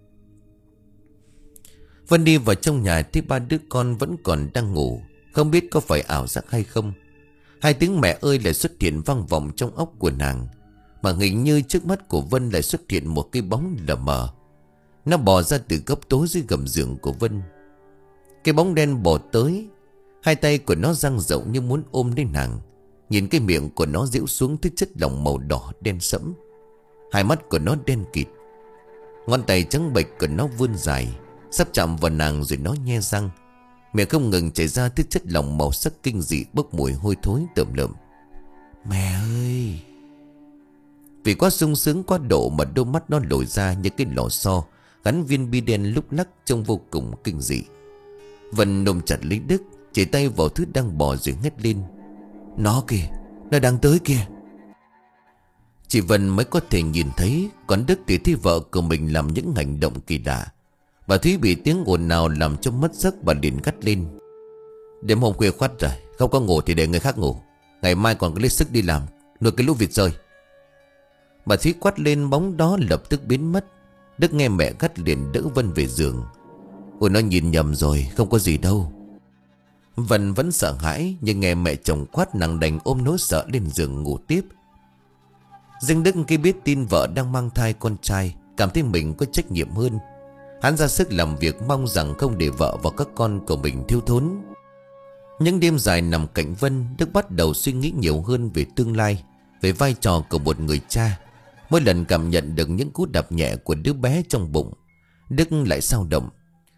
Vân đi vào trong nhà thì ba đứa con vẫn còn đang ngủ, không biết có phải ảo giác hay không. Hai tiếng mẹ ơi lại xuất hiện vang vọng trong óc của nàng. Mà hình như trước mắt của Vân lại xuất hiện một cái bóng lờ mờ. Nó bò ra từ góc tối dưới gầm giường của Vân. Cái bóng đen bò tới, hai tay của nó dang rộng như muốn ôm lấy nàng. Nhìn cái miệng của nó giễu xuống thứ chất lỏng màu đỏ đen sẫm. Hai mắt của nó đen kịt. Ngón tay trắng bệch của nó vươn dài, sắp chạm vào nàng rồi nó nhe răng. Miệng không ngừng chảy ra thứ chất lỏng màu sắc kinh dị bốc mùi hôi thối tởm lợm. Mẹ ơi! Vì quá sung sướng quá độ mà đôi mắt nó lồi ra như cái lò xo gắn viên bi đen lúc lắc trông vô cùng kinh dị. Vân nôm chặt lấy Đức, chỉ tay vào thứ đang bò rồi hét lên. Nó kìa, nó đang tới kìa. Chị Vân mới có thể nhìn thấy, còn Đức thì thấy vợ của mình làm những hành động kỳ lạ. Bà Thúy bị tiếng ồn nào làm cho mất giấc, bà liền gắt lên. Đêm hôm khuya khoắt rồi, không có ngủ thì để người khác ngủ. Ngày mai còn có lấy sức đi làm, nuôi cái lũ vịt rơi. Bà Thúy quát lên, bóng đó lập tức biến mất. Đức nghe mẹ gắt liền đỡ Vân về giường. Ôi nó nhìn nhầm rồi, không có gì đâu. Vân vẫn sợ hãi, nhưng nghe mẹ chồng quát nàng đành ôm nỗi sợ lên giường ngủ tiếp. Riêng Đức khi biết tin vợ đang mang thai con trai, cảm thấy mình có trách nhiệm hơn. Hắn ra sức làm việc, mong rằng không để vợ và các con của mình thiếu thốn. Những đêm dài nằm cạnh Vân, Đức bắt đầu suy nghĩ nhiều hơn về tương lai, về vai trò của một người cha. Mỗi lần cảm nhận được những cú đập nhẹ của đứa bé trong bụng, Đức lại xao động.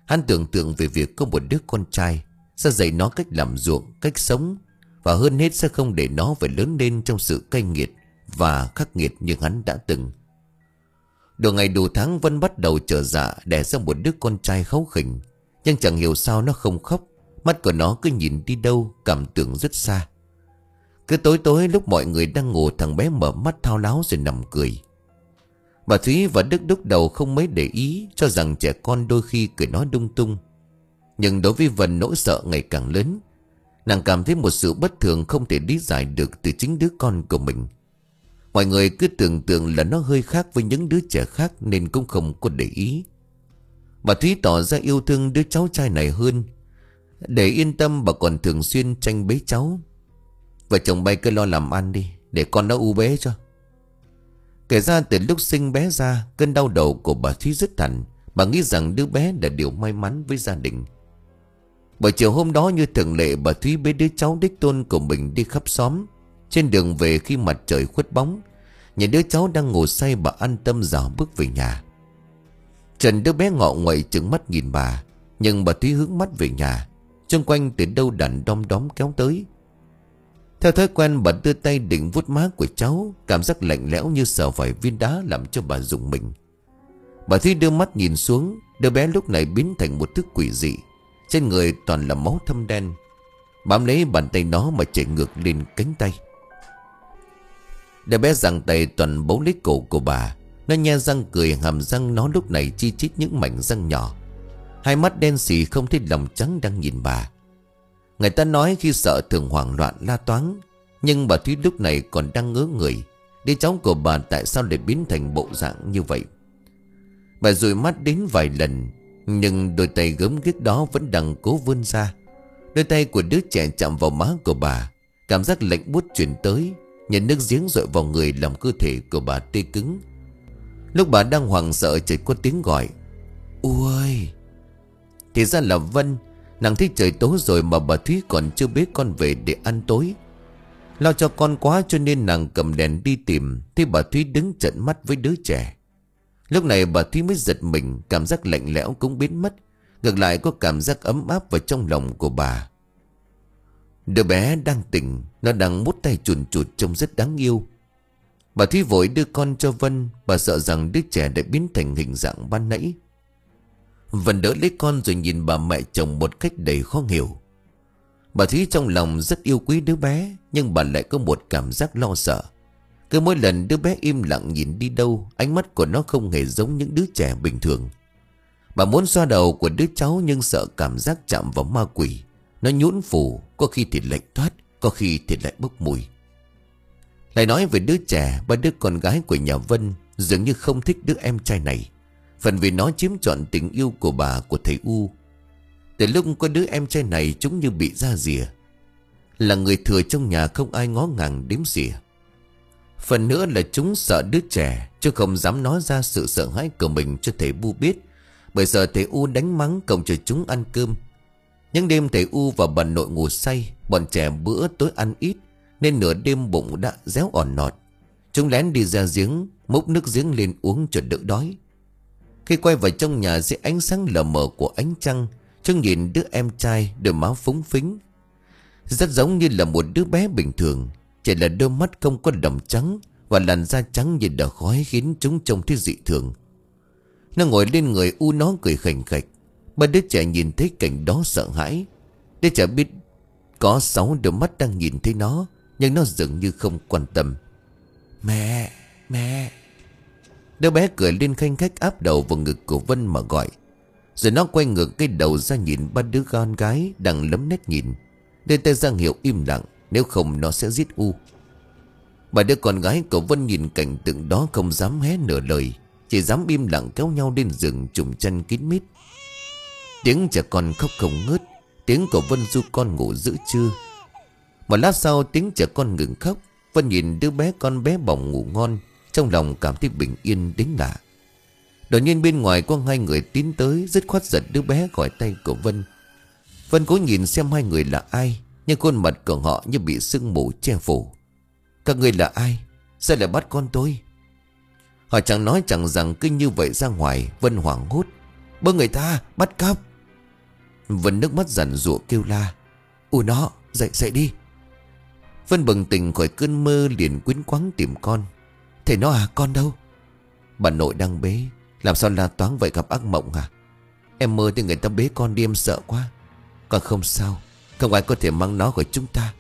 Hắn tưởng tượng về việc có một đứa con trai sẽ dạy nó cách làm ruộng, cách sống, và hơn hết sẽ không để nó phải lớn lên trong sự cay nghiệt và khắc nghiệt như hắn đã từng. Đủ ngày đủ tháng Vân bắt đầu trở dạ đẻ ra một đứa con trai kháu khỉnh. Nhưng chẳng hiểu sao nó không khóc. Mắt của nó cứ nhìn đi đâu, cảm tưởng rất xa. Cứ tối tối lúc mọi người đang ngủ, thằng bé mở mắt thao láo rồi nằm cười. Bà Thúy và Đức lúc đầu không mấy để ý, cho rằng trẻ con đôi khi cười nói lung tung. Nhưng đối với Vân, nỗi sợ ngày càng lớn. Nàng cảm thấy một sự bất thường không thể lý giải được từ chính đứa con của mình. Mọi người cứ tưởng tượng là nó hơi khác với những đứa trẻ khác nên cũng không có để ý. Bà Thúy tỏ ra yêu thương đứa cháu trai này hơn. Để yên tâm, bà còn thường xuyên tranh bế cháu. Vợ chồng bay cứ lo làm ăn đi, để con nó u bế cho. Kể ra từ lúc sinh bé ra, cơn đau đầu của bà Thúy rất hẳn. Bà nghĩ rằng đứa bé là điều may mắn với gia đình. Buổi chiều hôm đó như thường lệ, bà Thúy bế đứa cháu đích tôn của mình đi khắp xóm. Trên đường về khi mặt trời khuất bóng, nhìn đứa cháu đang ngủ say, bà an tâm dạo bước về nhà. Trần đứa bé ngọ nguậy trừng mắt nhìn bà, nhưng bà Thúy hướng mắt về nhà. Xung quanh từ đâu đàn đom đóm kéo tới. Theo thói quen, bà đưa tay định vuốt má của cháu. Cảm giác lạnh lẽo như sờ phải viên đá làm cho bà rùng mình. Bà Thúy đưa mắt nhìn xuống. Đứa bé lúc này biến thành một thứ quỷ dị. Trên người toàn là máu thâm đen. Bám lấy bàn tay nó mà chạy ngược lên cánh tay. Đứa bé giằng tay toàn bấu lấy cổ của bà. Nó nhe răng cười, hàm răng nó lúc này chi chít những mảnh răng nhỏ. Hai mắt đen xì không thấy lòng trắng đang nhìn bà. Người ta nói khi sợ thường hoảng loạn la toáng. Nhưng bà Thúy lúc này còn đang ngớ người. Đứa cháu của bà tại sao lại biến thành bộ dạng như vậy? Bà dụi mắt đến vài lần, nhưng đôi tay gớm ghiếc đó vẫn đang cố vươn ra. Đôi tay của đứa trẻ chạm vào má của bà. Cảm giác lạnh buốt truyền tới. Nhìn nước giếng dội vào người làm cơ thể của bà tê cứng. Lúc bà đang hoảng sợ, chợt có tiếng gọi: "Ui!" Thì ra là Vân. Nàng thấy trời tối rồi mà bà Thúy còn chưa bế con về để ăn tối. Lo cho con quá cho nên nàng cầm đèn đi tìm. Thì bà Thúy đứng trợn mắt với đứa trẻ. Lúc này bà Thúy mới giật mình. Cảm giác lạnh lẽo cũng biến mất. Ngược lại có cảm giác ấm áp vào trong lòng của bà. Đứa bé đang tỉnh. Nó đang mút tay chùn chụt trông rất đáng yêu. Bà Thúy vội đưa con cho Vân. Bà sợ rằng đứa trẻ đã biến thành hình dạng ban nãy. Vân đỡ lấy con rồi nhìn bà mẹ chồng một cách đầy khó hiểu. Bà Thúy trong lòng rất yêu quý đứa bé, nhưng bà lại có một cảm giác lo sợ. Cứ mỗi lần đứa bé im lặng nhìn đi đâu, ánh mắt của nó không hề giống những đứa trẻ bình thường. Bà muốn xoa đầu của đứa cháu nhưng sợ cảm giác chạm vào ma quỷ. Nó nhũn phù, có khi thì lạnh toát, có khi thì lại bốc mùi. Lại nói về đứa trẻ, ba đứa con gái của nhà Vân dường như không thích đứa em trai này. Phần vì nó chiếm trọn tình yêu của bà, của thầy U. Từ lúc có đứa em trai này, chúng như bị ra rìa. Là người thừa trong nhà, không ai ngó ngàng đếm xỉa. Phần nữa là chúng sợ đứa trẻ, chứ không dám nói ra sự sợ hãi của mình cho thầy Bu biết. Bởi giờ thầy U đánh mắng cộng cho chúng ăn cơm. Những đêm thầy U và bà nội ngủ say, bọn trẻ bữa tối ăn ít, nên nửa đêm bụng đã réo ỏn nọt. Chúng lén đi ra giếng, múc nước giếng lên uống cho đỡ đói. Khi quay vào trong nhà dưới ánh sáng lờ mờ của ánh trăng, chúng nhìn đứa em trai, đôi má phúng phính, rất giống như là một đứa bé bình thường. Chỉ là đôi mắt không có đầm trắng và làn da trắng như đờ khói khiến chúng trông thấy dị thường. Nó ngồi lên người U, nó cười khành khạch. Ba đứa trẻ nhìn thấy cảnh đó sợ hãi. Đứa trẻ biết có sáu đôi mắt đang nhìn thấy nó, nhưng nó dường như không quan tâm. Mẹ, mẹ. Đứa bé cười lên khanh khách, áp đầu vào ngực của Vân mà gọi. Rồi nó quay ngược cái đầu ra nhìn ba đứa con gái đang lấm nét nhìn, đưa tay ra hiệu im lặng, nếu không nó sẽ giết U. Ba đứa con gái của Vân nhìn cảnh tượng đó không dám hé nửa lời, chỉ dám im lặng kéo nhau lên giường trùm chân kín mít. Tiếng trẻ con khóc không ngớt, tiếng của Vân ru con ngủ giữ trưa. Một lát sau tiếng trẻ con ngừng khóc. Vân nhìn đứa bé con bé bỏng ngủ ngon, trong lòng cảm thấy bình yên đến lạ. Đột nhiên bên ngoài có hai người tiến tới, dứt khoát giật đứa bé khỏi tay của Vân. Vân cố nhìn xem hai người là ai, nhưng khuôn mặt của họ như bị sương mù che phủ. Các người là ai? Sao lại bắt con tôi? Họ chẳng nói chẳng rằng cứ như vậy ra ngoài. Vân hoảng hốt: Bơ người ta, bắt cóc, Vân nước mắt giàn giụa kêu la: "Ủa nó, dậy dậy đi." Vân bừng tỉnh khỏi cơn mơ liền quýnh quáng tìm con. "Thầy nó à, con đâu?" "Bà nội đang bế." "Làm sao la toáng vậy, gặp ác mộng à?" "Em mơ thì người ta bế con đi, em sợ quá." "Con không sao, không ai có thể mang nó khỏi chúng ta."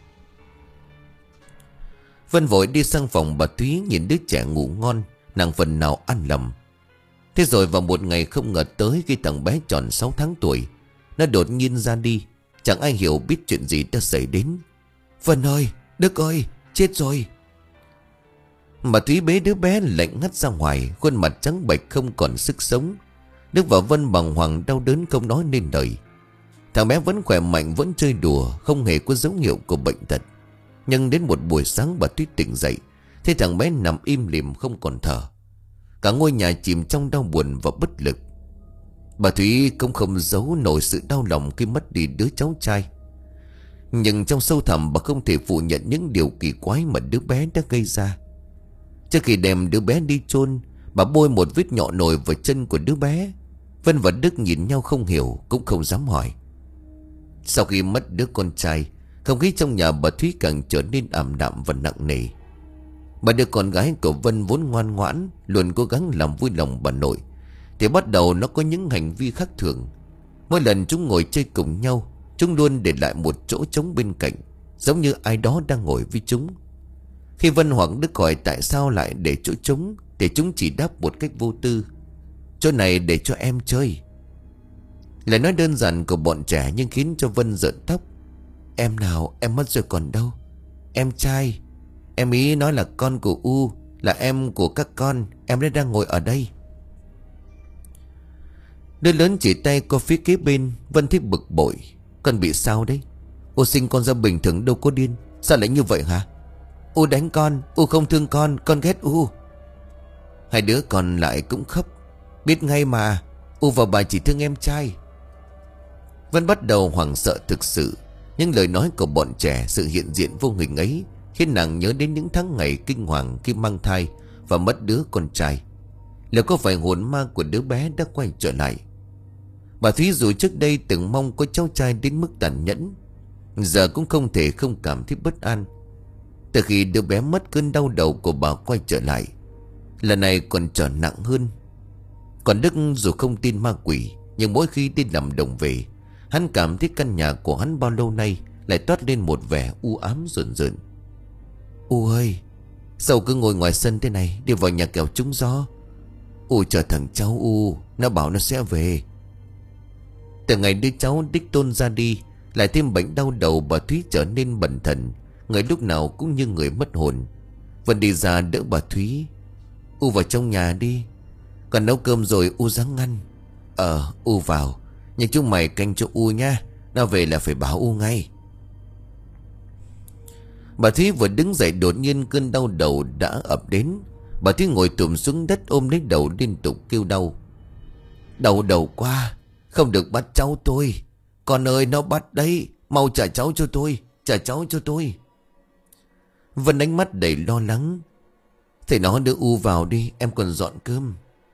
Vân vội đi sang phòng bà Thúy, nhìn đứa trẻ ngủ ngon, nàng phần nào an lòng. Thế rồi vào một ngày không ngờ tới, khi thằng bé tròn sáu tháng tuổi, nó đột nhiên ra đi. Chẳng ai hiểu biết chuyện gì đã xảy đến. "Vân ơi, Đức ơi, chết rồi." Bà Thúy bế đứa bé lạnh ngắt ra ngoài, khuôn mặt trắng bệch không còn sức sống. Đức và Vân bàng hoàng đau đớn không nói nên lời. Thằng bé vẫn khỏe mạnh, vẫn chơi đùa, không hề có dấu hiệu của bệnh tật. Nhưng đến một buổi sáng bà Thúy tỉnh dậy, thấy thằng bé nằm im lìm không còn thở. Cả ngôi nhà chìm trong đau buồn và bất lực. Bà Thúy cũng không giấu nổi sự đau lòng khi mất đi đứa cháu trai. Nhưng trong sâu thẳm bà không thể phủ nhận những điều kỳ quái mà đứa bé đã gây ra. Trước khi đem đứa bé đi chôn, bà bôi một vết nhọ nồi vào chân của đứa bé. Vân và Đức nhìn nhau không hiểu, cũng không dám hỏi. Sau khi mất đứa con trai, không khí trong nhà bà Thúy càng trở nên ảm đạm và nặng nề. Bà đứa con gái của Vân vốn ngoan ngoãn, luôn cố gắng làm vui lòng bà nội, thì bắt đầu nó có những hành vi khác thường. Mỗi lần chúng ngồi chơi cùng nhau, chúng luôn để lại một chỗ trống bên cạnh, giống như ai đó đang ngồi với chúng. Khi Vân hoặc Đức hỏi tại sao lại để chỗ trống, thì chúng chỉ đáp một cách vô tư: "Chỗ này để cho em chơi." Lời nói đơn giản của bọn trẻ nhưng khiến cho Vân rợn tóc. "Em nào, em mất rồi còn đâu. Em trai, em ý nói là con của U, là em của các con, em đã đang ngồi ở đây." Đứa lớn chỉ tay qua phía kế bên. Vân thấy bực bội. "Con bị sao đấy? U sinh con ra bình thường đâu có điên. Sao lại như vậy hả? U đánh con, U không thương con, con ghét U." Hai đứa còn lại cũng khóc. "Biết ngay mà, U và bà chỉ thương em trai." Vân bắt đầu hoảng sợ thực sự. Những lời nói của bọn trẻ, sự hiện diện vô hình ấy, khiến nàng nhớ đến những tháng ngày kinh hoàng khi mang thai và mất đứa con trai. Liệu có phải hồn ma của đứa bé đã quay trở lại? Bà Thúy dù trước đây từng mong có cháu trai đến mức tàn nhẫn, giờ cũng không thể không cảm thấy bất an. Từ khi đứa bé mất, cơn đau đầu của bà quay trở lại, lần này còn trở nặng hơn. Còn Đức dù không tin ma quỷ, nhưng mỗi khi đi làm đồng về, hắn cảm thấy căn nhà của hắn bao lâu nay lại toát lên một vẻ u ám rợn rợn. "U ơi, sao cứ ngồi ngoài sân thế này, đi vào nhà kẻo trúng gió." "U chờ thằng cháu U, nó bảo nó sẽ về." Từ ngày đứa cháu đích tôn ra đi, lại thêm bệnh đau đầu, bà Thúy trở nên bần thần, người lúc nào cũng như người mất hồn. Vân đi ra đỡ bà Thúy. "U vào trong nhà đi, còn nấu cơm rồi U ráng ngăn." "Ờ, U vào, nhưng chúng mày canh cho U nha, nó về là phải báo U ngay." Bà Thúy vừa đứng dậy, đột nhiên cơn đau đầu đã ập đến. Bà Thúy ngồi tụm xuống đất, ôm lấy đầu liên tục kêu đau. "Đau đầu quá, không được bắt cháu tôi. Con ơi, nó bắt đấy, mau trả cháu cho tôi, trả cháu cho tôi." Vân ánh mắt đầy lo lắng. "Thầy nó đưa U vào đi, em còn dọn cơm."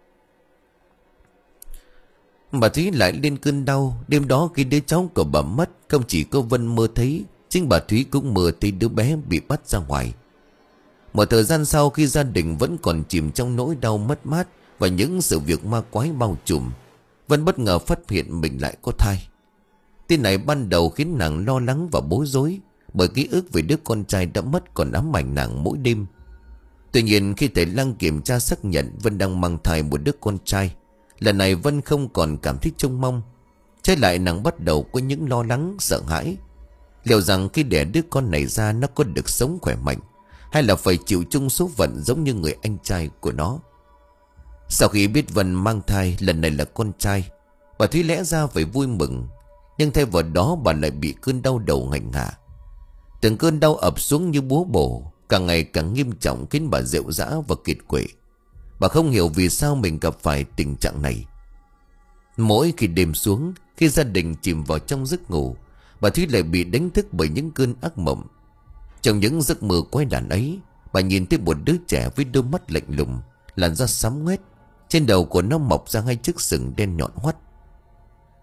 Bà Thúy lại lên cơn đau. Đêm đó khi đứa cháu của bà mất, không chỉ có Vân mơ thấy, chính bà Thúy cũng mơ thấy đứa bé bị bắt ra ngoài. Một thời gian sau, khi gia đình vẫn còn chìm trong nỗi đau mất mát và những sự việc ma quái bao trùm, Vân bất ngờ phát hiện mình lại có thai. Tin này ban đầu khiến nàng lo lắng và bối rối, bởi ký ức về đứa con trai đã mất còn ám ảnh nàng mỗi đêm. Tuy nhiên, khi thầy Lăng kiểm tra xác nhận Vân đang mang thai một đứa con trai, lần này Vân không còn cảm thấy trông mong. Trái lại, nàng bắt đầu có những lo lắng, sợ hãi. Liệu rằng khi đẻ đứa con này ra, nó có được sống khỏe mạnh, hay là phải chịu chung số phận giống như người anh trai của nó? Sau khi biết Vân mang thai lần này là con trai, bà Thúy lẽ ra phải vui mừng, nhưng thay vào đó bà lại bị cơn đau đầu hành hạ. Từng cơn đau ập xuống như búa bổ, càng ngày càng nghiêm trọng, khiến bà rệu rã và kiệt quệ. Bà không hiểu vì sao mình gặp phải tình trạng này. Mỗi khi đêm xuống, khi gia đình chìm vào trong giấc ngủ, bà Thúy lại bị đánh thức bởi những cơn ác mộng. Trong những giấc mơ quái đản ấy, bà nhìn thấy một đứa trẻ với đôi mắt lạnh lùng, làn da xám ngoét, trên đầu của nó mọc ra hai chiếc sừng đen nhọn hoắt.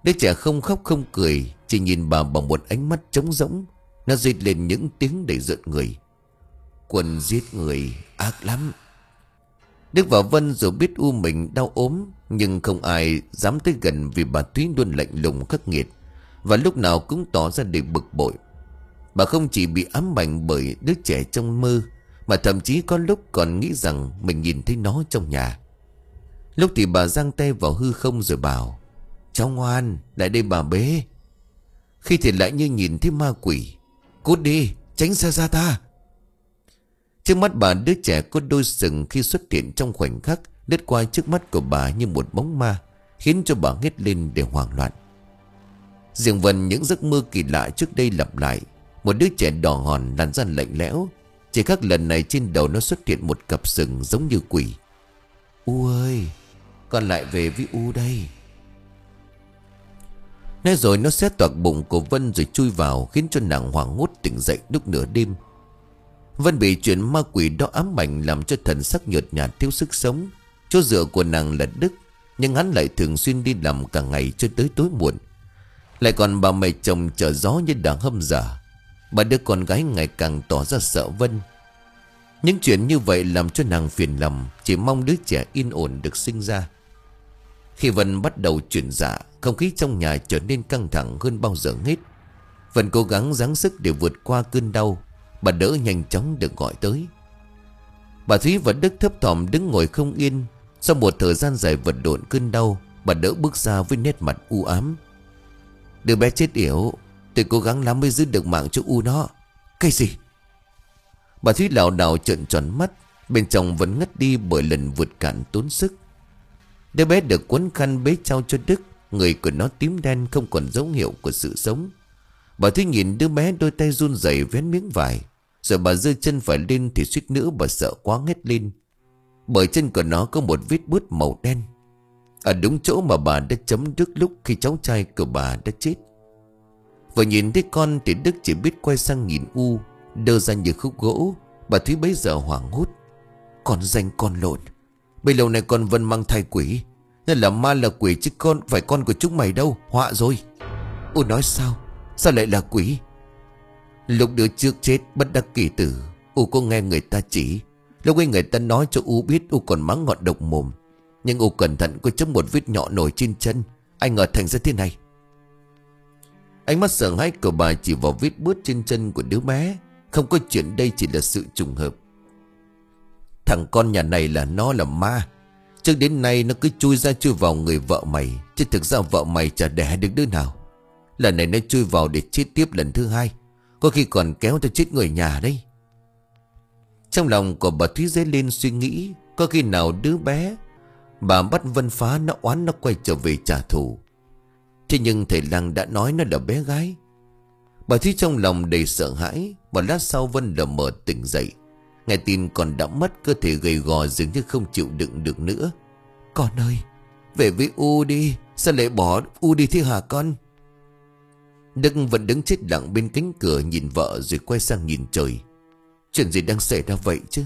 Đứa trẻ không khóc không cười, chỉ nhìn bà bằng một ánh mắt trống rỗng. Nó rít lên những tiếng đầy rợn người. Quân giết người ác lắm. Đức và Vân dù biết U mình đau ốm, nhưng không ai dám tới gần, vì bà Thúy luôn lạnh lùng khắc nghiệt, và lúc nào cũng tỏ ra để bực bội. Bà không chỉ bị ám ảnh bởi đứa trẻ trong mơ, mà thậm chí có lúc còn nghĩ rằng mình nhìn thấy nó trong nhà. Lúc thì bà giang tay vào hư không rồi bảo: cháu ngoan, lại đây bà bế. Khi thì lại như nhìn thấy ma quỷ: cút đi, tránh xa xa ta. Trước mắt bà, đứa trẻ có đôi sừng khi xuất hiện trong khoảnh khắc lướt qua trước mắt của bà như một bóng ma, khiến cho bà hét lên để hoảng loạn. Riêng Vân, những giấc mơ kỳ lạ trước đây lặp lại. Một đứa trẻ đỏ hòn, làn da lạnh lẽo, chỉ khác lần này trên đầu nó xuất hiện một cặp sừng giống như quỷ. U ơi, con lại về với U đây. Nói rồi nó xé toạc bụng của Vân rồi chui vào, khiến cho nàng hoảng hốt tỉnh dậy lúc nửa đêm. Vân bị chuyện ma quỷ đó ám ảnh, làm cho thần sắc nhợt nhạt thiếu sức sống. Chỗ dựa của nàng là Đức, nhưng hắn lại thường xuyên đi làm cả ngày cho tới tối muộn. Lại còn bà mẹ chồng chở gió như đang hâm dở. Bà đứa con gái ngày càng tỏ ra sợ Vân. Những chuyện như vậy làm cho nàng phiền lòng, chỉ mong đứa trẻ yên ổn được sinh ra. Khi Vân bắt đầu chuyển dạ, không khí trong nhà trở nên căng thẳng hơn bao giờ hết. Vân cố gắng gắng sức để vượt qua cơn đau. Bà đỡ nhanh chóng được gọi tới. Bà Thúy và Đức thấp thỏm đứng ngồi không yên. Sau một thời gian dài vật lộn cơn đau, bà đỡ bước ra với nét mặt u ám. Đứa bé chết yểu, tôi cố gắng lắm mới giữ được mạng cho U nó. Cái gì? Bà Thúy lảo đảo trợn tròn mắt, bên trong vẫn ngất đi bởi lần vượt cạn tốn sức. Đứa bé được quấn khăn bế trao cho Đức. Người của nó tím đen, không còn dấu hiệu của sự sống. Bà Thúy nhìn đứa bé, đôi tay run rẩy vén miếng vải. Rồi bà giơ chân phải lên thì suýt nữa bà sợ quá hét lên. Bởi chân của nó có một vết bứt màu đen, ở đúng chỗ mà bà đã chấm trước lúc khi cháu trai của bà đã chết. Vừa nhìn thấy con thì Đức chỉ biết quay sang nhìn U, đơ ra như khúc gỗ. Bà Thúy bấy giờ hoảng hốt. Con danh con lộn, bấy lâu này con vẫn mang thai quỷ. Nên là ma là quỷ chứ con phải con của chúng mày đâu. Họa rồi. U nói sao? Sao lại là quỷ? Lúc đứa trước chết bất đắc kỳ tử, U có nghe người ta chỉ. Lúc ấy người ta nói cho U biết, U còn mắng ngọt độc mồm. Nhưng U cẩn thận có chấm một vết nhọ nổi trên chân. Ai ngờ thành ra thế này. Ánh mắt sợ hãi của bà chỉ vào vết bứt trên chân của đứa bé. Không có chuyện đây chỉ là sự trùng hợp. Thằng con nhà này là nó là ma. Trước đến nay nó cứ chui ra chui vào người vợ mày, chứ thực ra vợ mày chả đẻ được đứa nào. Lần này nó chui vào để chết tiếp lần thứ hai, có khi còn kéo cho chết người nhà đấy. Trong lòng của bà Thúy dấy lên suy nghĩ, có khi nào đứa bé bà bắt Vân phá nó oán nó quay trở về trả thù. Thế nhưng thầy làng đã nói nó là bé gái. Bà Thúy trong lòng đầy sợ hãi. Một lát sau Vân lờ mờ tỉnh dậy. Nghe tin con đã mất, cơ thể gầy gò dường như không chịu đựng được nữa. Con ơi, về với U đi. Sao lại bỏ U đi thế hả con? Đức vẫn đứng chết lặng bên cánh cửa nhìn vợ, rồi quay sang nhìn trời. Chuyện gì đang xảy ra vậy chứ?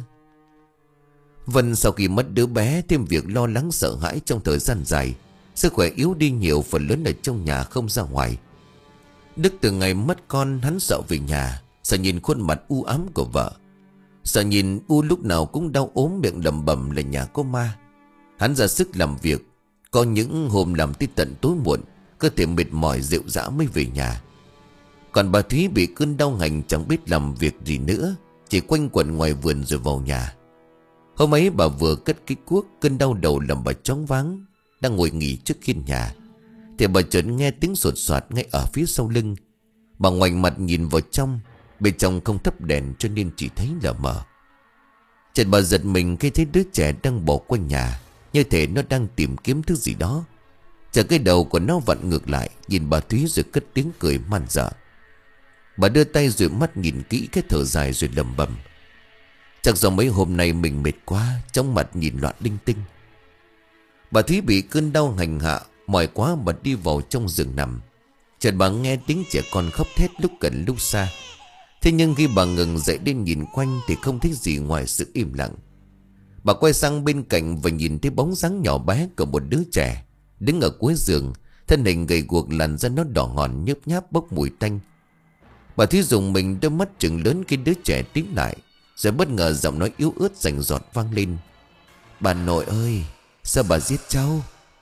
Vân sau khi mất đứa bé, thêm việc lo lắng sợ hãi trong thời gian dài, sức khỏe yếu đi nhiều, phần lớn ở trong nhà không ra ngoài. Đức từ ngày mất con, hắn sợ về nhà, sợ nhìn khuôn mặt u ám của vợ, sợ nhìn U lúc nào cũng đau ốm, miệng lẩm bẩm là nhà có ma. Hắn ra sức làm việc, có những hôm làm tới tận tối muộn, cơ thể mệt mỏi rệu rã mới về nhà. Còn bà Thúy bị cơn đau hành, chẳng biết làm việc gì nữa, chỉ quanh quẩn ngoài vườn rồi vào nhà. Hôm ấy bà vừa cất cái cuốc, cơn đau đầu làm bà choáng váng. Đang ngồi nghỉ trước hiên nhà thì bà chợt nghe tiếng sột soạt ngay ở phía sau lưng. Bà ngoảnh mặt nhìn vào trong, bên trong không thắp đèn cho nên chỉ thấy lờ mờ. Chợt bà giật mình khi thấy đứa trẻ đang bỏ quanh nhà, như thể nó đang tìm kiếm thứ gì đó. Chợt cái đầu của nó vặn ngược lại, nhìn bà Thúy rồi cất tiếng cười man dợ. Bà đưa tay dụi mắt nhìn kỹ cái thở dài rồi lẩm bẩm. Chắc do mấy hôm nay mình mệt quá, trong mặt nhìn loạn linh tinh. Bà Thúy bị cơn đau hành hạ, mỏi quá bà đi vào trong giường nằm. Chợt bà nghe tiếng trẻ con khóc thét lúc gần lúc xa. Thế nhưng khi bà ngừng dậy lên nhìn quanh thì không thấy gì ngoài sự im lặng. Bà quay sang bên cạnh và nhìn thấy bóng dáng nhỏ bé của một đứa trẻ đứng ở cuối giường, Thân hình gầy guộc, làn da nó đỏ ngòn nhớp nháp bốc mùi tanh. Bà Thúy dùng mình đôi mắt trừng lớn khi đứa trẻ tím lại. Rồi bất ngờ giọng nói yếu ớt rành rọt vang lên: "Bà nội ơi, sao bà giết cháu?"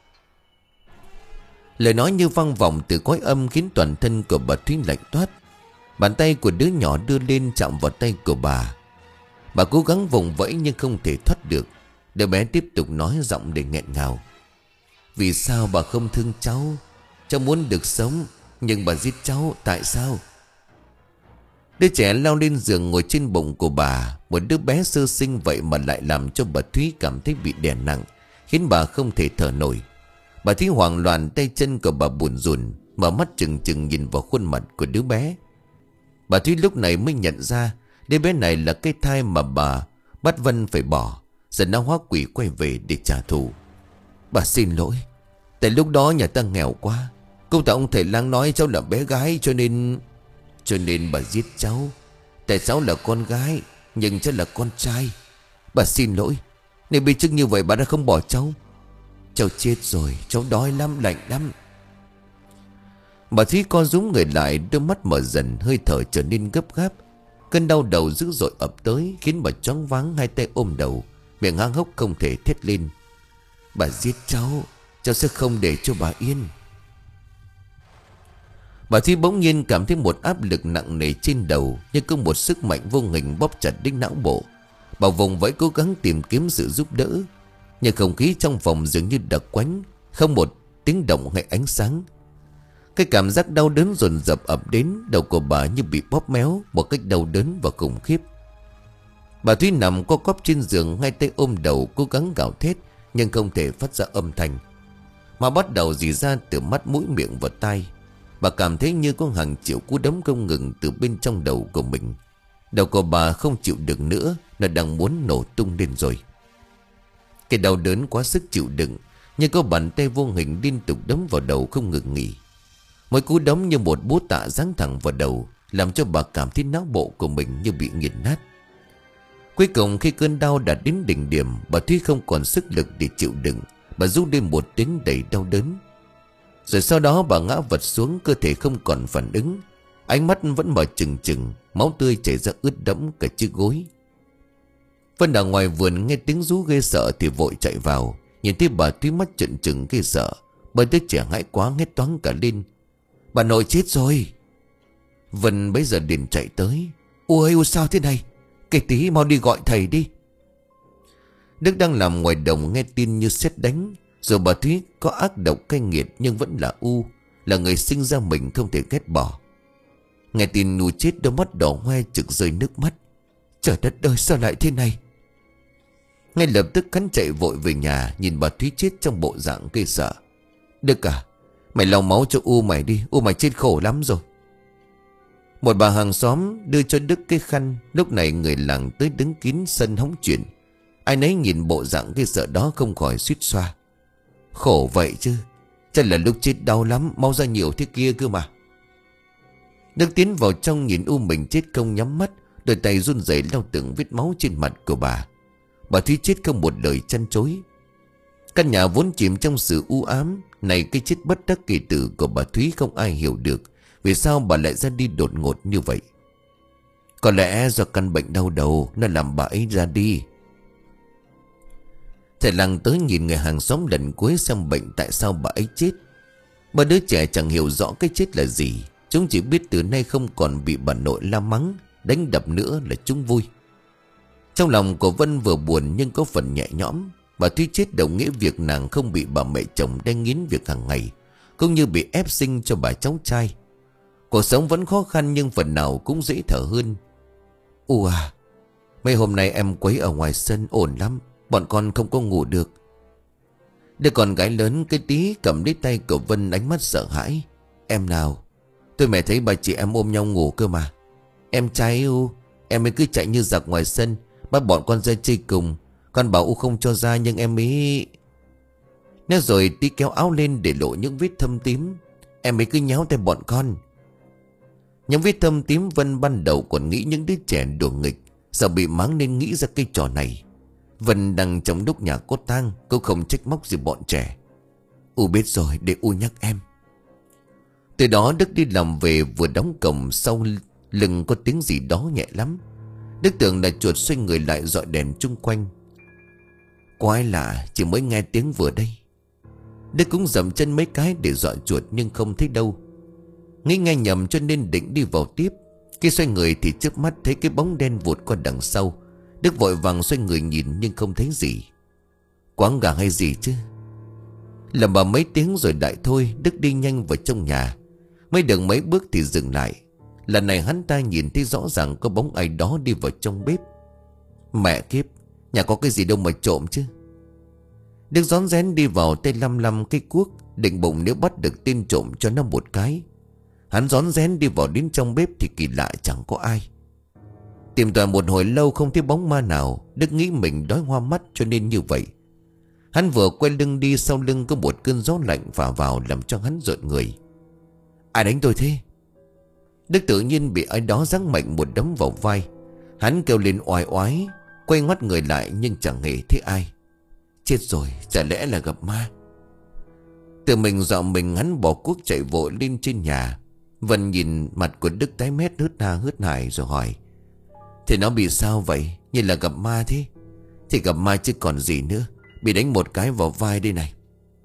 Lời nói như vang vọng từ cõi âm khiến toàn thân của bà Thúy lạnh toát. Bàn tay của đứa nhỏ đưa lên chạm vào tay của bà. Bà cố gắng vùng vẫy nhưng không thể thoát được. Đứa bé tiếp tục nói giọng để nghẹn ngào: "Vì sao bà không thương cháu? Cháu muốn được sống, nhưng bà giết cháu, tại sao?" Đứa trẻ lao lên giường ngồi trên bụng của bà. Một đứa bé sơ sinh vậy mà lại làm cho bà Thúy cảm thấy bị đè nặng, khiến bà không thể thở nổi. Bà Thúy hoảng loạn, tay chân của bà buồn rùn, mở mắt trừng trừng nhìn vào khuôn mặt của đứa bé. Bà Thúy lúc này mới nhận ra đứa bé này là cái thai mà bà bắt Vân phải bỏ. Giờ nó hóa quỷ quay về để trả thù. "Bà xin lỗi, tại lúc đó nhà ta nghèo quá. Công tạ ông thầy lang nói cháu là bé gái, cho nên Cho nên bà giết cháu. Tại cháu là con gái, nhưng cháu là con trai. Bà xin lỗi. Nếu bị chức như vậy bà đã không bỏ cháu. Cháu chết rồi, cháu đói lắm, lạnh lắm." Bà Thúy co rúm người lại, đôi mắt mở dần, hơi thở trở nên gấp gáp. Cơn đau đầu dữ dội ập tới, khiến bà choáng váng, hai tay ôm đầu, miệng há hốc không thể thét lên: "Bà giết cháu, cháu sẽ không để cho bà yên." Bà Thúy bỗng nhiên cảm thấy một áp lực nặng nề trên đầu, như có một sức mạnh vô hình bóp chặt đến não bộ. Bà vùng vẫy cố gắng tìm kiếm sự giúp đỡ, nhưng không khí trong phòng dường như đặc quánh, không một tiếng động hay ánh sáng. Cái cảm giác đau đớn dồn dập ập đến, đầu của bà như bị bóp méo một cách đau đớn và khủng khiếp. Bà Thúy nằm co quắp trên giường, hai tay ôm đầu, cố gắng gào thét nhưng không thể phát ra âm thanh, mà bắt đầu rỉ ra từ mắt, mũi, miệng và tai. Bà cảm thấy như có hàng triệu cú đấm không ngừng từ bên trong đầu của mình. Đầu của bà không chịu được nữa, nó đang muốn nổ tung lên rồi. Cái đau đớn quá sức chịu đựng, nhưng có bàn tay vô hình liên tục đấm vào đầu không ngừng nghỉ. Mỗi cú đấm như một búa tạ giáng thẳng vào đầu, làm cho bà cảm thấy não bộ của mình như bị nghiền nát. Cuối cùng khi cơn đau đạt đến đỉnh điểm, bà Thúy không còn sức lực để chịu đựng. Bà rú lên một tiếng đầy đau đớn. Rồi sau đó bà ngã vật xuống, cơ thể không còn phản ứng, ánh mắt vẫn mở trừng trừng, máu tươi chảy ra ướt đẫm cả chiếc gối. Vân ở ngoài vườn nghe tiếng rú ghê sợ thì vội chạy vào, nhìn thấy bà Thúy mắt trợn trừng ghê sợ, bởi đứa trẻ hãi quá hét toáng cả lên: "Bà nội chết rồi!" Vân bấy giờ liền chạy tới: "Ôi ôi, sao thế này? Cái tí mau đi gọi thầy đi." Đức đang làm ngoài đồng nghe tin như sét đánh. Dù bà Thúy có ác độc cay nghiệt nhưng vẫn là U, là người sinh ra mình không thể ghét bỏ. Nghe tin U chết, đôi mắt đỏ hoe trực rơi nước mắt. Trời đất ơi, sao lại thế này? Ngay lập tức hắn chạy vội về nhà, nhìn bà Thúy chết trong bộ dạng ghê sợ. "Đức à, mày lau máu cho U mày đi, U mày chết khổ lắm rồi." Một bà hàng xóm đưa cho Đức cái khăn. Lúc này người làng tới đứng kín sân hóng chuyện. Ai nấy nhìn bộ dạng ghê sợ đó không khỏi suýt xoa: "Khổ vậy chứ, chắc là lúc chết đau lắm, mau ra nhiều thế kia cơ mà." Đức tiến vào trong nhìn U mình chết không nhắm mắt, đôi tay run rẩy lau từng vết máu trên mặt của bà. Bà Thúy chết không một lời chăn chối. Căn nhà vốn chìm trong sự u ám, này cái chết bất đắc kỳ tử của bà Thúy không ai hiểu được vì sao bà lại ra đi đột ngột như vậy. Có lẽ do căn bệnh đau đầu nó làm bà ấy ra đi. Thầy làng tới nhìn người hàng xóm lần cuối xem bệnh tại sao bà ấy chết. Ba đứa trẻ chẳng hiểu rõ cái chết là gì. Chúng chỉ biết từ nay không còn bị bà nội la mắng, đánh đập nữa là chúng vui. Trong lòng của Vân vừa buồn nhưng có phần nhẹ nhõm. Bà Thúy chết đồng nghĩa việc nàng không bị bà mẹ chồng đen nghiến việc hàng ngày, cũng như bị ép sinh cho bà cháu trai. Cuộc sống vẫn khó khăn nhưng phần nào cũng dễ thở hơn. "U à, mấy hôm nay em quấy ở ngoài sân ổn lắm, bọn con không có ngủ được." Đứa con gái lớn cái tí cầm lấy tay của Vân, ánh mắt sợ hãi: "Em nào, tôi mẹ thấy bà chị em ôm nhau ngủ cơ mà. Em trai U, em ấy cứ chạy như giặc ngoài sân, bắt bọn con ra chơi cùng. Con bảo U không cho ra nhưng em ấy..." Nói rồi tí kéo áo lên để lộ những vết thâm tím. "Em ấy cứ nhéo tay bọn con." Những vết thâm tím Vân ban đầu còn nghĩ những đứa trẻ đùa nghịch, giờ bị mắng nên nghĩ ra cái trò này. Vân đang trong lúc nhà cốt tang, cô không trách móc gì bọn trẻ. "U biết rồi, để U nhắc em. Từ đó Đức đi làm về, vừa đóng cổng sau lưng có tiếng gì đó nhẹ lắm. Đức tưởng là chuột, xoay người lại dọi đèn chung quanh. Quái lạ, chỉ mới nghe tiếng vừa đây. Đức cũng dậm chân mấy cái để dọi chuột nhưng không thấy đâu. Nghĩ nghe nhầm cho nên định đi vào tiếp. Khi xoay người thì trước mắt thấy cái bóng đen vụt qua đằng sau. Đức vội vàng xoay người nhìn nhưng không thấy gì. Quáng gà hay gì chứ. Lầm bầm mấy tiếng rồi đại thôi, Đức đi nhanh vào trong nhà. Mới được mấy bước thì dừng lại. Lần này hắn ta nhìn thấy rõ ràng có bóng ai đó đi vào trong bếp. Mẹ kiếp, nhà có cái gì đâu mà trộm chứ. Đức rón rén đi vào, tay lăm lăm cái cuốc, định bụng nếu bắt được tên trộm cho nó một cái. Hắn rón rén đi vào đến trong bếp thì kỳ lạ chẳng có ai. Tìm tòi một hồi lâu không thấy bóng ma nào. Đức nghĩ mình đói hoa mắt cho nên như vậy. Hắn vừa quay lưng đi, sau lưng có một cơn gió lạnh phả vào làm cho hắn rợn người. Ai đánh tôi thế? Đức tự nhiên bị ai đó giáng mạnh một đấm vào vai. Hắn kêu lên oai oái, quay ngoắt người lại nhưng chẳng hề thấy ai. Chết rồi, chả lẽ là gặp ma? Tự mình dọa mình, hắn bỏ cuốc chạy vội lên trên nhà. Vân nhìn mặt của Đức tái mét, hớt ha hớt hải rồi hỏi: Thì nó bị sao vậy? Như là gặp ma thế. Thì gặp ma chứ còn gì nữa. Bị đánh một cái vào vai đây này.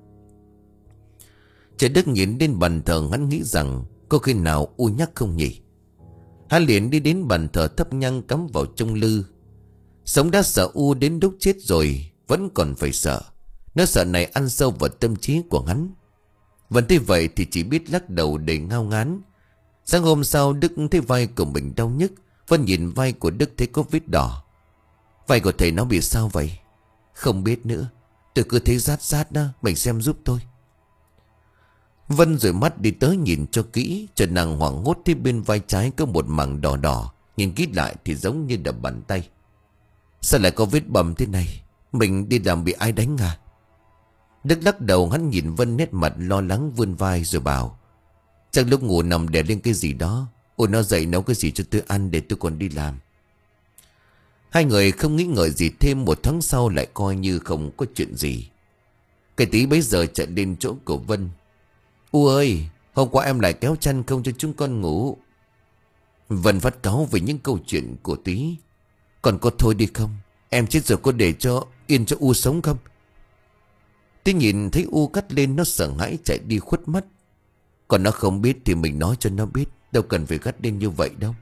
Trời Đức nhìn đến bàn thờ, hắn nghĩ rằng có khi nào u nhắc không nhỉ. Hắn liền đi đến bàn thờ thắp nhang cắm vào trong lư. Sống đã sợ u đến lúc chết rồi vẫn còn phải sợ. Nó sợ này ăn sâu vào tâm trí của hắn. Vẫn thế vậy thì chỉ biết lắc đầu đầy ngao ngán. Sáng hôm sau Đức thấy vai của mình đau nhức. Vân nhìn vai của Đức thấy có vết đỏ. Vai của thầy nó bị sao vậy? Không biết nữa. Tôi cứ thấy rát rát đó. Mình xem giúp tôi. Vân rồi mắt đi tới nhìn cho kỹ. Cho nàng hoảng hốt thấy bên vai trái có một mảng đỏ đỏ. Nhìn kỹ lại thì giống như đập bàn tay. Sao lại có vết bầm thế này? Mình đi làm bị ai đánh à? Đức lắc đầu, hắn nhìn Vân nét mặt lo lắng vươn vai rồi bảo: Chắc lúc ngủ nằm đè lên cái gì đó. Ôi nó dậy nấu cái gì cho tôi ăn để tôi còn đi làm. Hai người không nghĩ ngợi gì thêm. Một tháng sau lại coi như không có chuyện gì. Cái tí bấy giờ chạy đến chỗ của Vân. U ơi, hôm qua em lại kéo chăn không cho chúng con ngủ. Vân phát cáu về những câu chuyện của Tí. Còn có thôi đi không? Em chết rồi có để cho yên cho U sống không? Tí nhìn thấy U cắt lên, nó sợ hãi chạy đi khuất mắt. Còn nó không biết thì mình nói cho nó biết. Đâu cần phải gắt lên như vậy đâu.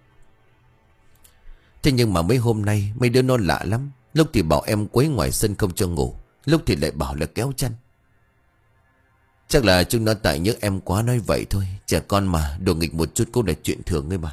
Thế nhưng mà mấy hôm nay mấy đứa nó lạ lắm. Lúc thì bảo em quấy ngoài sân không cho ngủ, lúc thì lại bảo là kéo chăn. Chắc là chúng nó tại nhớ em quá nói vậy thôi. Trẻ con mà, đùa nghịch một chút cũng là chuyện thường ấy mà.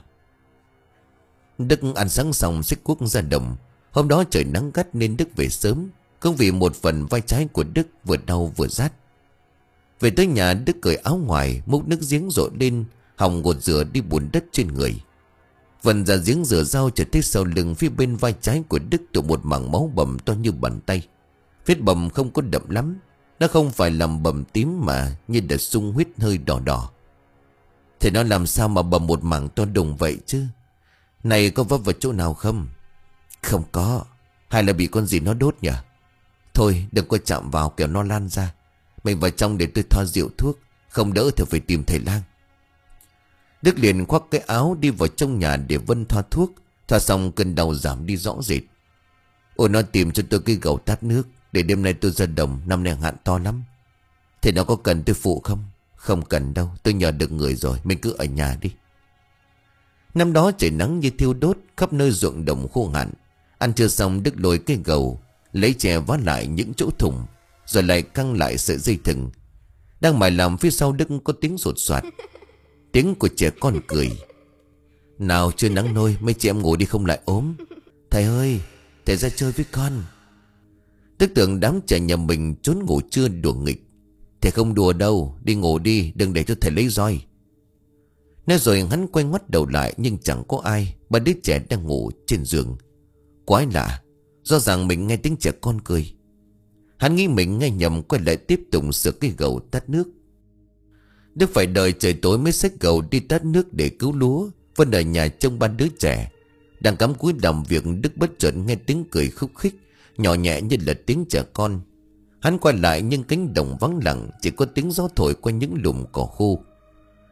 Đức ăn sáng xong xách cuốc ra đồng. Hôm đó trời nắng gắt nên Đức về sớm. Cũng vì một phần vai trái của Đức vừa đau vừa rát. Về tới nhà Đức cởi áo ngoài, múc nước giếng rội lên, hòng gột rửa đi bùn đất trên người. Vân ra giếng rửa rau chợt thấy sau lưng phía bên vai trái của Đức tụ một mảng máu bầm to như bàn tay. Vết bầm không có đậm lắm. Nó không phải làm bầm tím mà như đã sung huyết hơi đỏ đỏ. Thế nó làm sao mà bầm một mảng to đùng vậy chứ? Này có vấp vào chỗ nào không? Không có. Hay là bị con gì nó đốt nhỉ? Thôi đừng có chạm vào kẻo nó lan ra. Mình vào trong để tôi thoa rượu thuốc. Không đỡ thì phải tìm thầy lang. Đức liền khoác cái áo đi vào trong nhà để Vân thoa thuốc. Thoa xong cơn đau giảm đi rõ rệt. Ôi nó tìm cho tôi cái gầu tát nước để đêm nay tôi ra đồng. Năm nay hạn to lắm. Thế nó có cần tôi phụ không? Không cần đâu, tôi nhờ được người rồi. Mình cứ ở nhà đi. Năm đó trời nắng như thiêu đốt, khắp nơi ruộng đồng khô hạn. Ăn trưa xong Đức lôi cái gầu, lấy chè vá lại những chỗ thủng, rồi lại căng lại sợi dây thừng. Đang mải làm phía sau Đức có tiếng sột soạt. Tiếng của trẻ con cười. Nào chưa nắng nôi, mấy chị em ngủ đi không lại ốm. Thầy ơi, thầy ra chơi với con. Đức tưởng đám trẻ nhà mình trốn ngủ trưa đùa nghịch. Thầy không đùa đâu, đi ngủ đi, đừng để cho thầy lấy roi. Nói rồi hắn quay ngoắt đầu lại nhưng chẳng có ai. Ba đứa trẻ đang ngủ trên giường. Quái lạ, rõ ràng mình nghe tiếng trẻ con cười. Hắn nghĩ mình nghe nhầm, quay lại tiếp tục sửa cái gầu tát nước. Đức phải đợi trời tối mới xách gầu đi tát nước để cứu lúa. Vân ở nhà trông ba đứa trẻ đang cắm cúi làm việc. Đức bất chợt nghe tiếng cười khúc khích, nhỏ nhẹ như là tiếng trẻ con. Hắn quay lại nhưng cánh đồng vắng lặng, chỉ có tiếng gió thổi qua những lùm cỏ khô.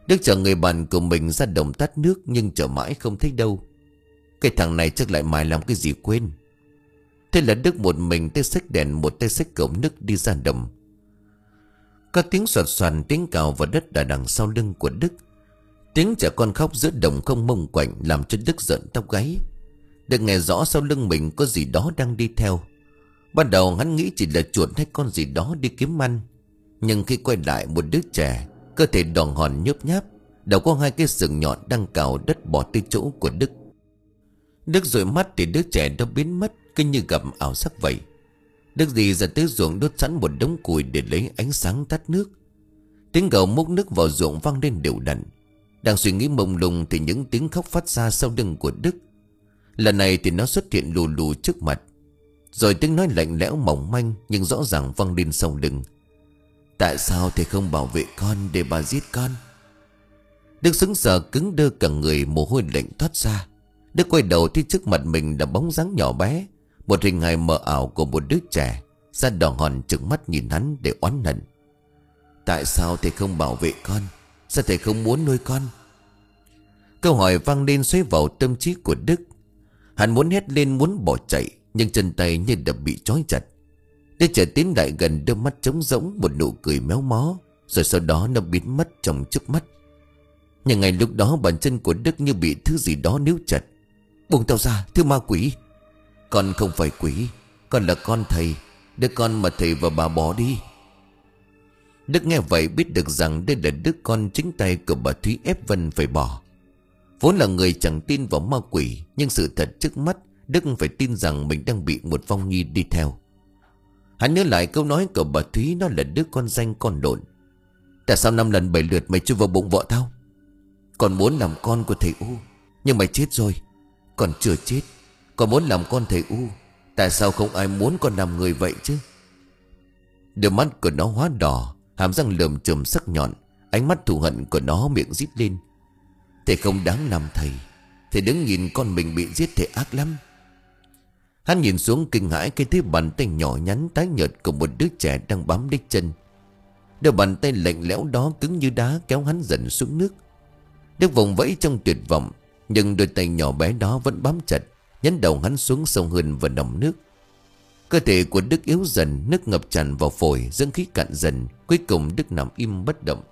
Đức chở người bạn của mình ra đồng tát nước, nhưng chờ mãi không thấy đâu. Cái thằng này chắc lại mải làm cái gì quên. Thế là Đức một mình tay xách đèn, một tay xách cổng nước đi ra đồng. Có tiếng soạt soàn, tiếng cào vào đất ở đằng sau lưng của Đức. Tiếng trẻ con khóc giữa đồng không mông quạnh làm cho Đức giận tóc gáy. Đức nghe rõ sau lưng mình có gì đó đang đi theo. Ban đầu hắn nghĩ chỉ là chuột hay con gì đó đi kiếm ăn. Nhưng khi quay lại, một đứa trẻ, cơ thể đòn hòn nhớp nháp, đầu có hai cái sừng nhọn đang cào đất bỏ tới chỗ của Đức. Đức dụi mắt thì đứa trẻ đó biến mất, cứ như gặp ảo sắc vậy. Đức dì ra tới ruộng đốt sẵn một đống củi để lấy ánh sáng tắt nước. Tiếng gầu múc nước vào ruộng vang lên đều đặn. Đang suy nghĩ mông lung thì những tiếng khóc phát ra sau lưng của Đức. Lần này thì nó xuất hiện lù lù trước mặt. Rồi tiếng nói lạnh lẽo mỏng manh nhưng rõ ràng vang lên sau lưng. Tại sao thầy không bảo vệ con để bà giết con? Đức sững sờ cứng đơ cả người, mồ hôi lạnh thoát ra. Đức quay đầu thì trước mặt mình là bóng dáng nhỏ bé, một hình hài mờ ảo của một đứa trẻ, da đỏ hòn trừng mắt nhìn hắn để oán hận. Tại sao thầy không bảo vệ con? Sao thầy không muốn nuôi con? Câu hỏi vang lên xoáy vào tâm trí của Đức. Hắn muốn hét lên, muốn bỏ chạy, nhưng chân tay như đã bị trói chặt. Đứa trẻ tiến lại gần, đôi mắt trống rỗng, một nụ cười méo mó, rồi sau đó nó biến mất trong trước mắt. Nhưng ngay lúc đó bàn chân của Đức như bị thứ gì đó níu chặt. Buông tao ra, thứ ma quỷ! Con không phải quỷ, con là con thầy, đứa con mà thầy và bà bỏ đi. Đức nghe vậy biết được rằng đây là đứa con chính tay của bà Thúy ép Vân phải bỏ. Vốn là người chẳng tin vào ma quỷ, nhưng sự thật trước mắt Đức phải tin rằng mình đang bị một vong nhi đi theo. Hắn nhớ lại câu nói của bà Thúy, nó là đứa con danh con độn. Tại sao năm lần bảy lượt mày chui vào bụng vợ tao? Còn muốn làm con của thầy U, nhưng mày chết rồi. Còn chưa chết, còn muốn làm con thầy U. Tại sao không ai muốn con làm người vậy chứ? Đôi mắt của nó hóa đỏ, hàm răng lườm chùm sắc nhọn, ánh mắt thù hận của nó miệng rít lên. Thầy không đáng làm thầy. Thầy đứng nhìn con mình bị giết, thầy ác lắm. Hắn nhìn xuống kinh hãi cái thấy bàn tay nhỏ nhắn tái nhợt của một đứa trẻ đang bám đích chân. Đôi bàn tay lạnh lẽo đó cứng như đá kéo hắn dần xuống nước. Đức vùng vẫy trong tuyệt vọng, nhưng đôi tay nhỏ bé đó vẫn bám chặt, nhấn đầu hắn xuống sâu hơn vào nòng nước. Cơ thể của Đức yếu dần, nước ngập tràn vào phổi, dưỡng khí cạn dần. Cuối cùng Đức nằm im bất động.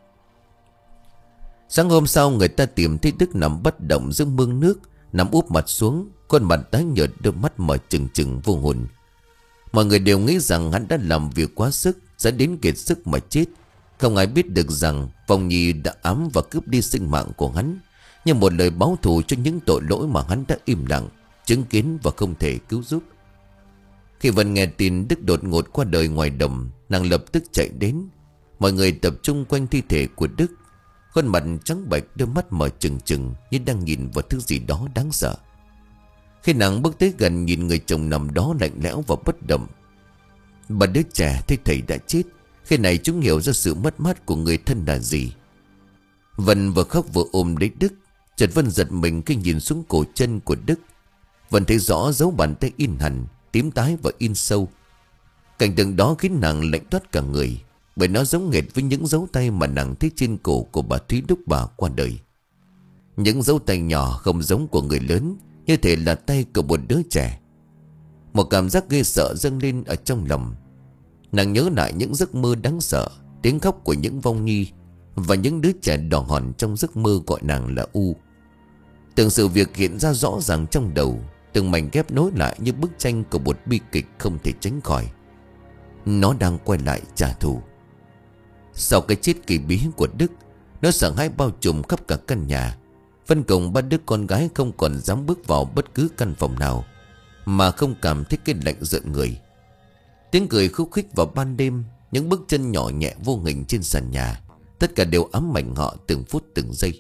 Sáng hôm sau, người ta tìm thấy Đức nằm bất động giữa mương nước, nằm úp mặt xuống, khuôn mặt tái nhợt, đôi mắt mở trừng trừng vô hồn. Mọi người đều nghĩ rằng hắn đã làm việc quá sức, sẽ đến kiệt sức mà chết. Không ai biết được rằng vong nhi đã ám và cướp đi sinh mạng của hắn, như một lời báo thù cho những tội lỗi mà hắn đã im lặng chứng kiến và không thể cứu giúp. Khi Vân nghe tin Đức đột ngột qua đời ngoài đồng, nàng lập tức chạy đến. Mọi người tập trung quanh thi thể của Đức. Khuôn mặt trắng bệch, đôi mắt mở trừng trừng như đang nhìn vào thứ gì đó đáng sợ. Khi nàng bước tới gần nhìn người chồng nằm đó lạnh lẽo và bất động, bà đứa trẻ thấy thầy đã chết. Khi này chúng hiểu ra sự mất mát của người thân là gì. Vân vừa khóc vừa ôm lấy Đức. Chợt Vân giật mình khi nhìn xuống cổ chân của Đức. Vân thấy rõ dấu bàn tay in hẳn, tím tái và in sâu. Cảnh tượng đó khiến nàng lạnh toát cả người, bởi nó giống nghệt với những dấu tay mà nàng thấy trên cổ của bà Thúy lúc bà qua đời. Những dấu tay nhỏ không giống của người lớn, như thể là tay của một đứa trẻ. Một cảm giác ghê sợ dâng lên ở trong lòng. Nàng nhớ lại những giấc mơ đáng sợ, tiếng khóc của những vong nhi và những đứa trẻ đỏ hòn trong giấc mơ gọi nàng là U. Từng sự việc hiện ra rõ ràng trong đầu, từng mảnh ghép nối lại như bức tranh của một bi kịch không thể tránh khỏi. Nó đang quay lại trả thù. Sau cái chết kỳ bí của Đức, nó sợ hãi bao trùm khắp cả căn nhà. Vân cùng ba đứa con gái không còn dám bước vào bất cứ căn phòng nào mà không cảm thấy cái lạnh rợn người. Tiếng cười khúc khích vào ban đêm, những bước chân nhỏ nhẹ vô hình trên sàn nhà, tất cả đều ám ảnh họ từng phút từng giây.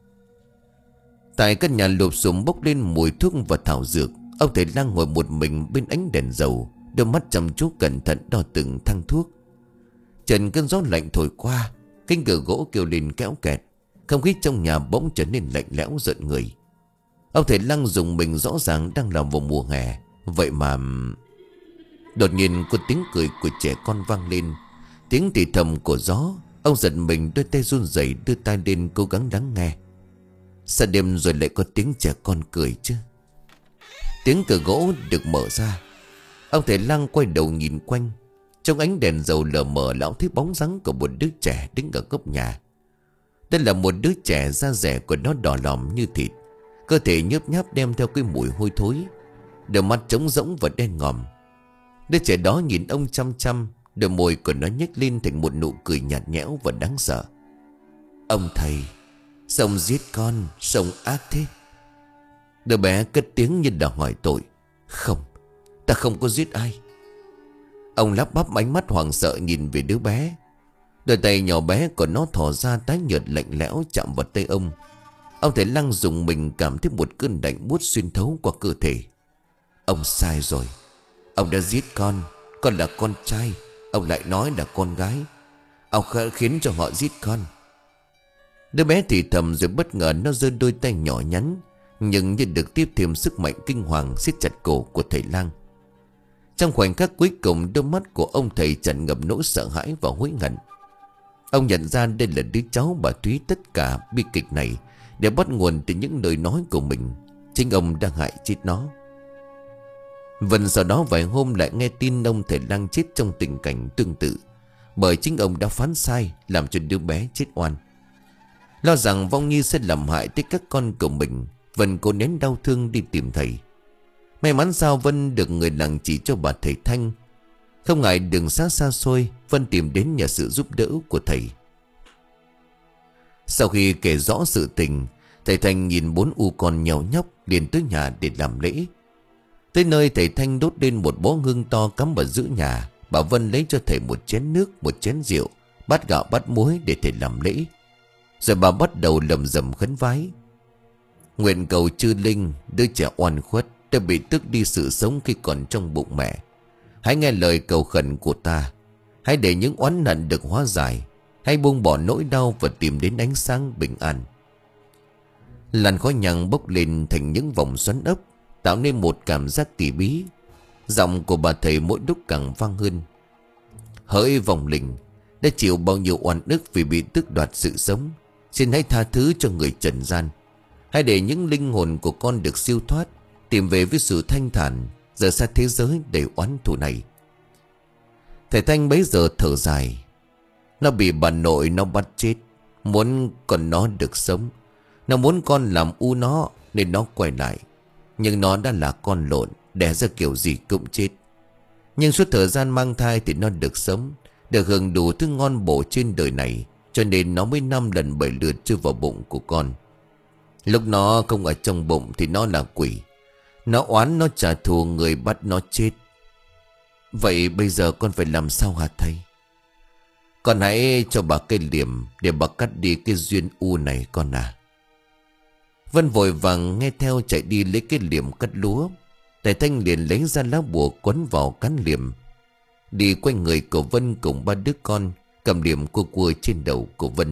Tại căn nhà lụp xùm bốc lên mùi thuốc và thảo dược. Ông thầy lang ngồi một mình bên ánh đèn dầu, đôi mắt chăm chú cẩn thận đo từng thang thuốc. Trần cơn gió lạnh thổi qua, cánh cửa gỗ kêu lên kéo kẹt. Không khí trong nhà bỗng trở nên lạnh lẽo rợn người. Ông thầy lang dùng mình rõ ràng đang là vào mùa hè. Vậy mà... Đột nhiên có tiếng cười của trẻ con vang lên, tiếng thì thầm của gió. Ông giật mình, đôi tay run rẩy đưa tai lên cố gắng lắng nghe. Sao đêm rồi lại có tiếng trẻ con cười chứ? Tiếng cửa gỗ được mở ra. Ông thầy lang quay đầu nhìn quanh. Trong ánh đèn dầu lờ mờ, lão thấy bóng dáng của một đứa trẻ đứng ở góc nhà. Đây là một đứa trẻ, da rẻ của nó đỏ lòm như thịt, cơ thể nhớp nháp đem theo cái mùi hôi thối, đôi mắt trống rỗng và đen ngòm. Đứa trẻ đó nhìn ông chăm chăm, đôi môi của nó nhếch lên thành một nụ cười nhạt nhẽo và đáng sợ. Ông thầy, sao ông giết con, sao ông ác thế? Đứa bé cất tiếng như đòi hỏi tội. Không, ta không có giết ai. Ông lắp bắp, ánh mắt hoảng sợ nhìn về đứa bé. Đôi tay nhỏ bé của nó thò ra tái nhợt lạnh lẽo chạm vào tay ông. Ông thầy Lăng dùng mình cảm thấy một cơn lạnh buốt xuyên thấu qua cơ thể. Ông sai rồi. Ông đã giết con. Con là con trai. Ông lại nói là con gái. Ông khiến cho họ giết con. Đứa bé thì thầm rồi bất ngờ nó giơ đôi tay nhỏ nhắn, nhưng như được tiếp thêm sức mạnh kinh hoàng siết chặt cổ của thầy Lang. Trong khoảnh khắc cuối cùng, đôi mắt của ông thầy tràn ngập nỗi sợ hãi và hối hận. Ông nhận ra đây là đứa cháu bà Thúy. Tất cả bi kịch này đều bắt nguồn từ những lời nói của mình. Chính ông đang hại chết nó. Vân sau đó vài hôm lại nghe tin ông thầy Lang chết trong tình cảnh tương tự, bởi chính ông đã phán sai, làm cho đứa bé chết oan. Lo rằng vong nhi sẽ làm hại tới các con của mình, Vân cố nén đau thương đi tìm thầy. May mắn sao Vân được người làng chỉ cho bà thầy Thanh. Không ngại đường xa xa xôi, Vân tìm đến nhờ sự giúp đỡ của thầy. Sau khi kể rõ sự tình, thầy Thanh nhìn bốn u con nhàu nhóc liền tới nhà để làm lễ. Tới nơi, thầy Thanh đốt lên một bó hương to cắm vào giữa nhà. Bà Vân lấy cho thầy một chén nước, một chén rượu, bát gạo bát muối để thầy làm lễ. Rồi bà bắt đầu lầm rầm khấn vái. Nguyện cầu chư linh, đứa trẻ oan khuất đã bị tước đi sự sống khi còn trong bụng mẹ. Hãy nghe lời cầu khẩn của ta. Hãy để những oán hận được hóa giải. Hãy buông bỏ nỗi đau và tìm đến ánh sáng bình an. Làn khói nhang bốc lên thành những vòng xoắn ốc, tạo nên một cảm giác kỳ bí. Giọng của bà thầy mỗi lúc càng vang hơn. Hỡi vong linh đã chịu bao nhiêu oan ức vì bị tước đoạt sự sống, xin hãy tha thứ cho người trần gian. Hãy để những linh hồn của con được siêu thoát, tìm về với sự thanh thản, rời xa thế giới đầy oán thù này. Thầy Thanh bấy giờ thở dài. Nó bị bà nội nó bắt chết, muốn còn nó được sống. Nó muốn con làm u nó nên nó quay lại. Nhưng nó đã là con lộn, đẻ ra kiểu gì cũng chết. Nhưng suốt thời gian mang thai thì nó được sống, được hưởng đủ thứ ngon bổ trên đời này, cho nên nó mới năm lần bảy lượt chui vào bụng của con. Lúc nó không ở trong bụng thì nó là quỷ. Nó oán, nó trả thù người bắt nó chết. Vậy bây giờ con phải làm sao hả thầy? Con hãy cho bà cây liềm để bà cắt đi cái duyên u này con à. Vân vội vàng nghe theo chạy đi lấy cái liềm cắt lúa. Thầy Thanh liền lấy ra lá bùa quấn vào cán liềm, đi quanh người của Vân cùng ba đứa con, cầm liềm cua cua trên đầu của Vân.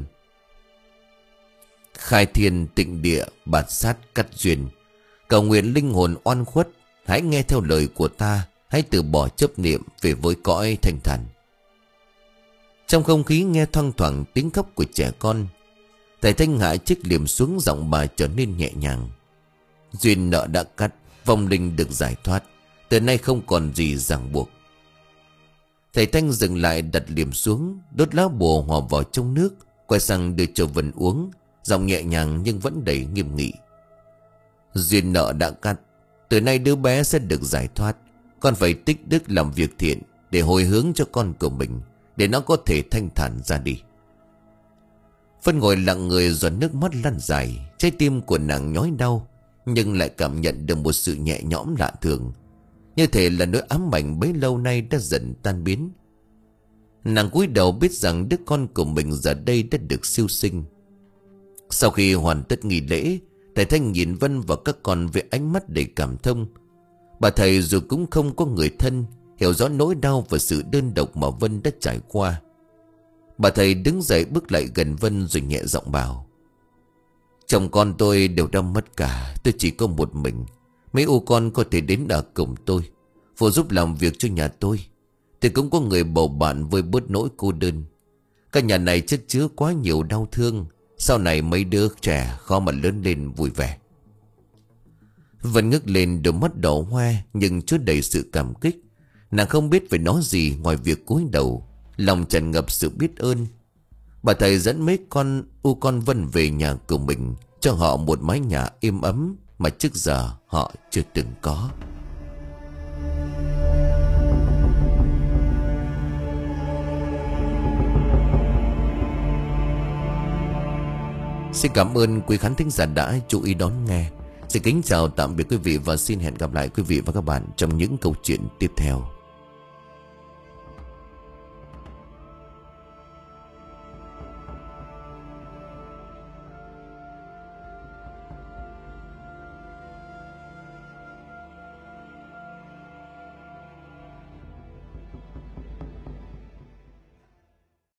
Khai thiên tịnh địa, bạt sát cắt duyên, cầu nguyện linh hồn oan khuất, hãy nghe theo lời của ta, hãy từ bỏ chấp niệm về với cõi thanh thản. Trong không khí nghe thoang thoảng tiếng khóc của trẻ con. Thầy Thanh hạ chiếc liềm xuống, giọng bà trở nên nhẹ nhàng. Duyên nợ đã cắt, vong linh được giải thoát, từ nay không còn gì ràng buộc. Thầy Thanh dừng lại, đặt liềm xuống, đốt lá bùa hòa vào trong nước, quay sang đưa cho Vân uống, giọng nhẹ nhàng nhưng vẫn đầy nghiêm nghị. Duyên nợ đã cắt, từ nay đứa bé sẽ được giải thoát. Con phải tích đức làm việc thiện để hồi hướng cho con của mình, để nó có thể thanh thản ra đi. Vân ngồi lặng người giọt nước mắt lăn dài. Trái tim của nàng nhói đau, nhưng lại cảm nhận được một sự nhẹ nhõm lạ thường, như thể là nỗi ám ảnh bấy lâu nay đã dần tan biến. Nàng cúi đầu biết rằng đứa con của mình giờ đây đã được siêu sinh. Sau khi hoàn tất nghi lễ, thầy Thanh nhìn Vân và các con với ánh mắt đầy cảm thông. Bà thầy dù cũng không có người thân, hiểu rõ nỗi đau và sự đơn độc mà Vân đã trải qua. Bà thầy đứng dậy bước lại gần Vân rồi nhẹ giọng bảo: Chồng con tôi đều đã mất cả, tôi chỉ có một mình. Mấy ô con có thể đến ở cùng tôi, phụ giúp làm việc cho nhà tôi. Tôi cũng có người bầu bạn vơi bớt nỗi cô đơn. Căn nhà này chất chứa quá nhiều đau thương. Sau này mấy đứa trẻ khó mà lớn lên vui vẻ. Vân ngước lên, đôi mắt đỏ hoe nhưng chứa đầy sự cảm kích. Nàng không biết phải nói gì ngoài việc cúi đầu, lòng tràn ngập sự biết ơn. Bà thầy dẫn mấy con u con Vân về nhà của mình, cho họ một mái nhà êm ấm mà trước giờ họ chưa từng có. Xin cảm ơn quý khán thính giả đã chú ý đón nghe. Xin kính chào tạm biệt quý vị và xin hẹn gặp lại quý vị và các bạn trong những câu chuyện tiếp theo.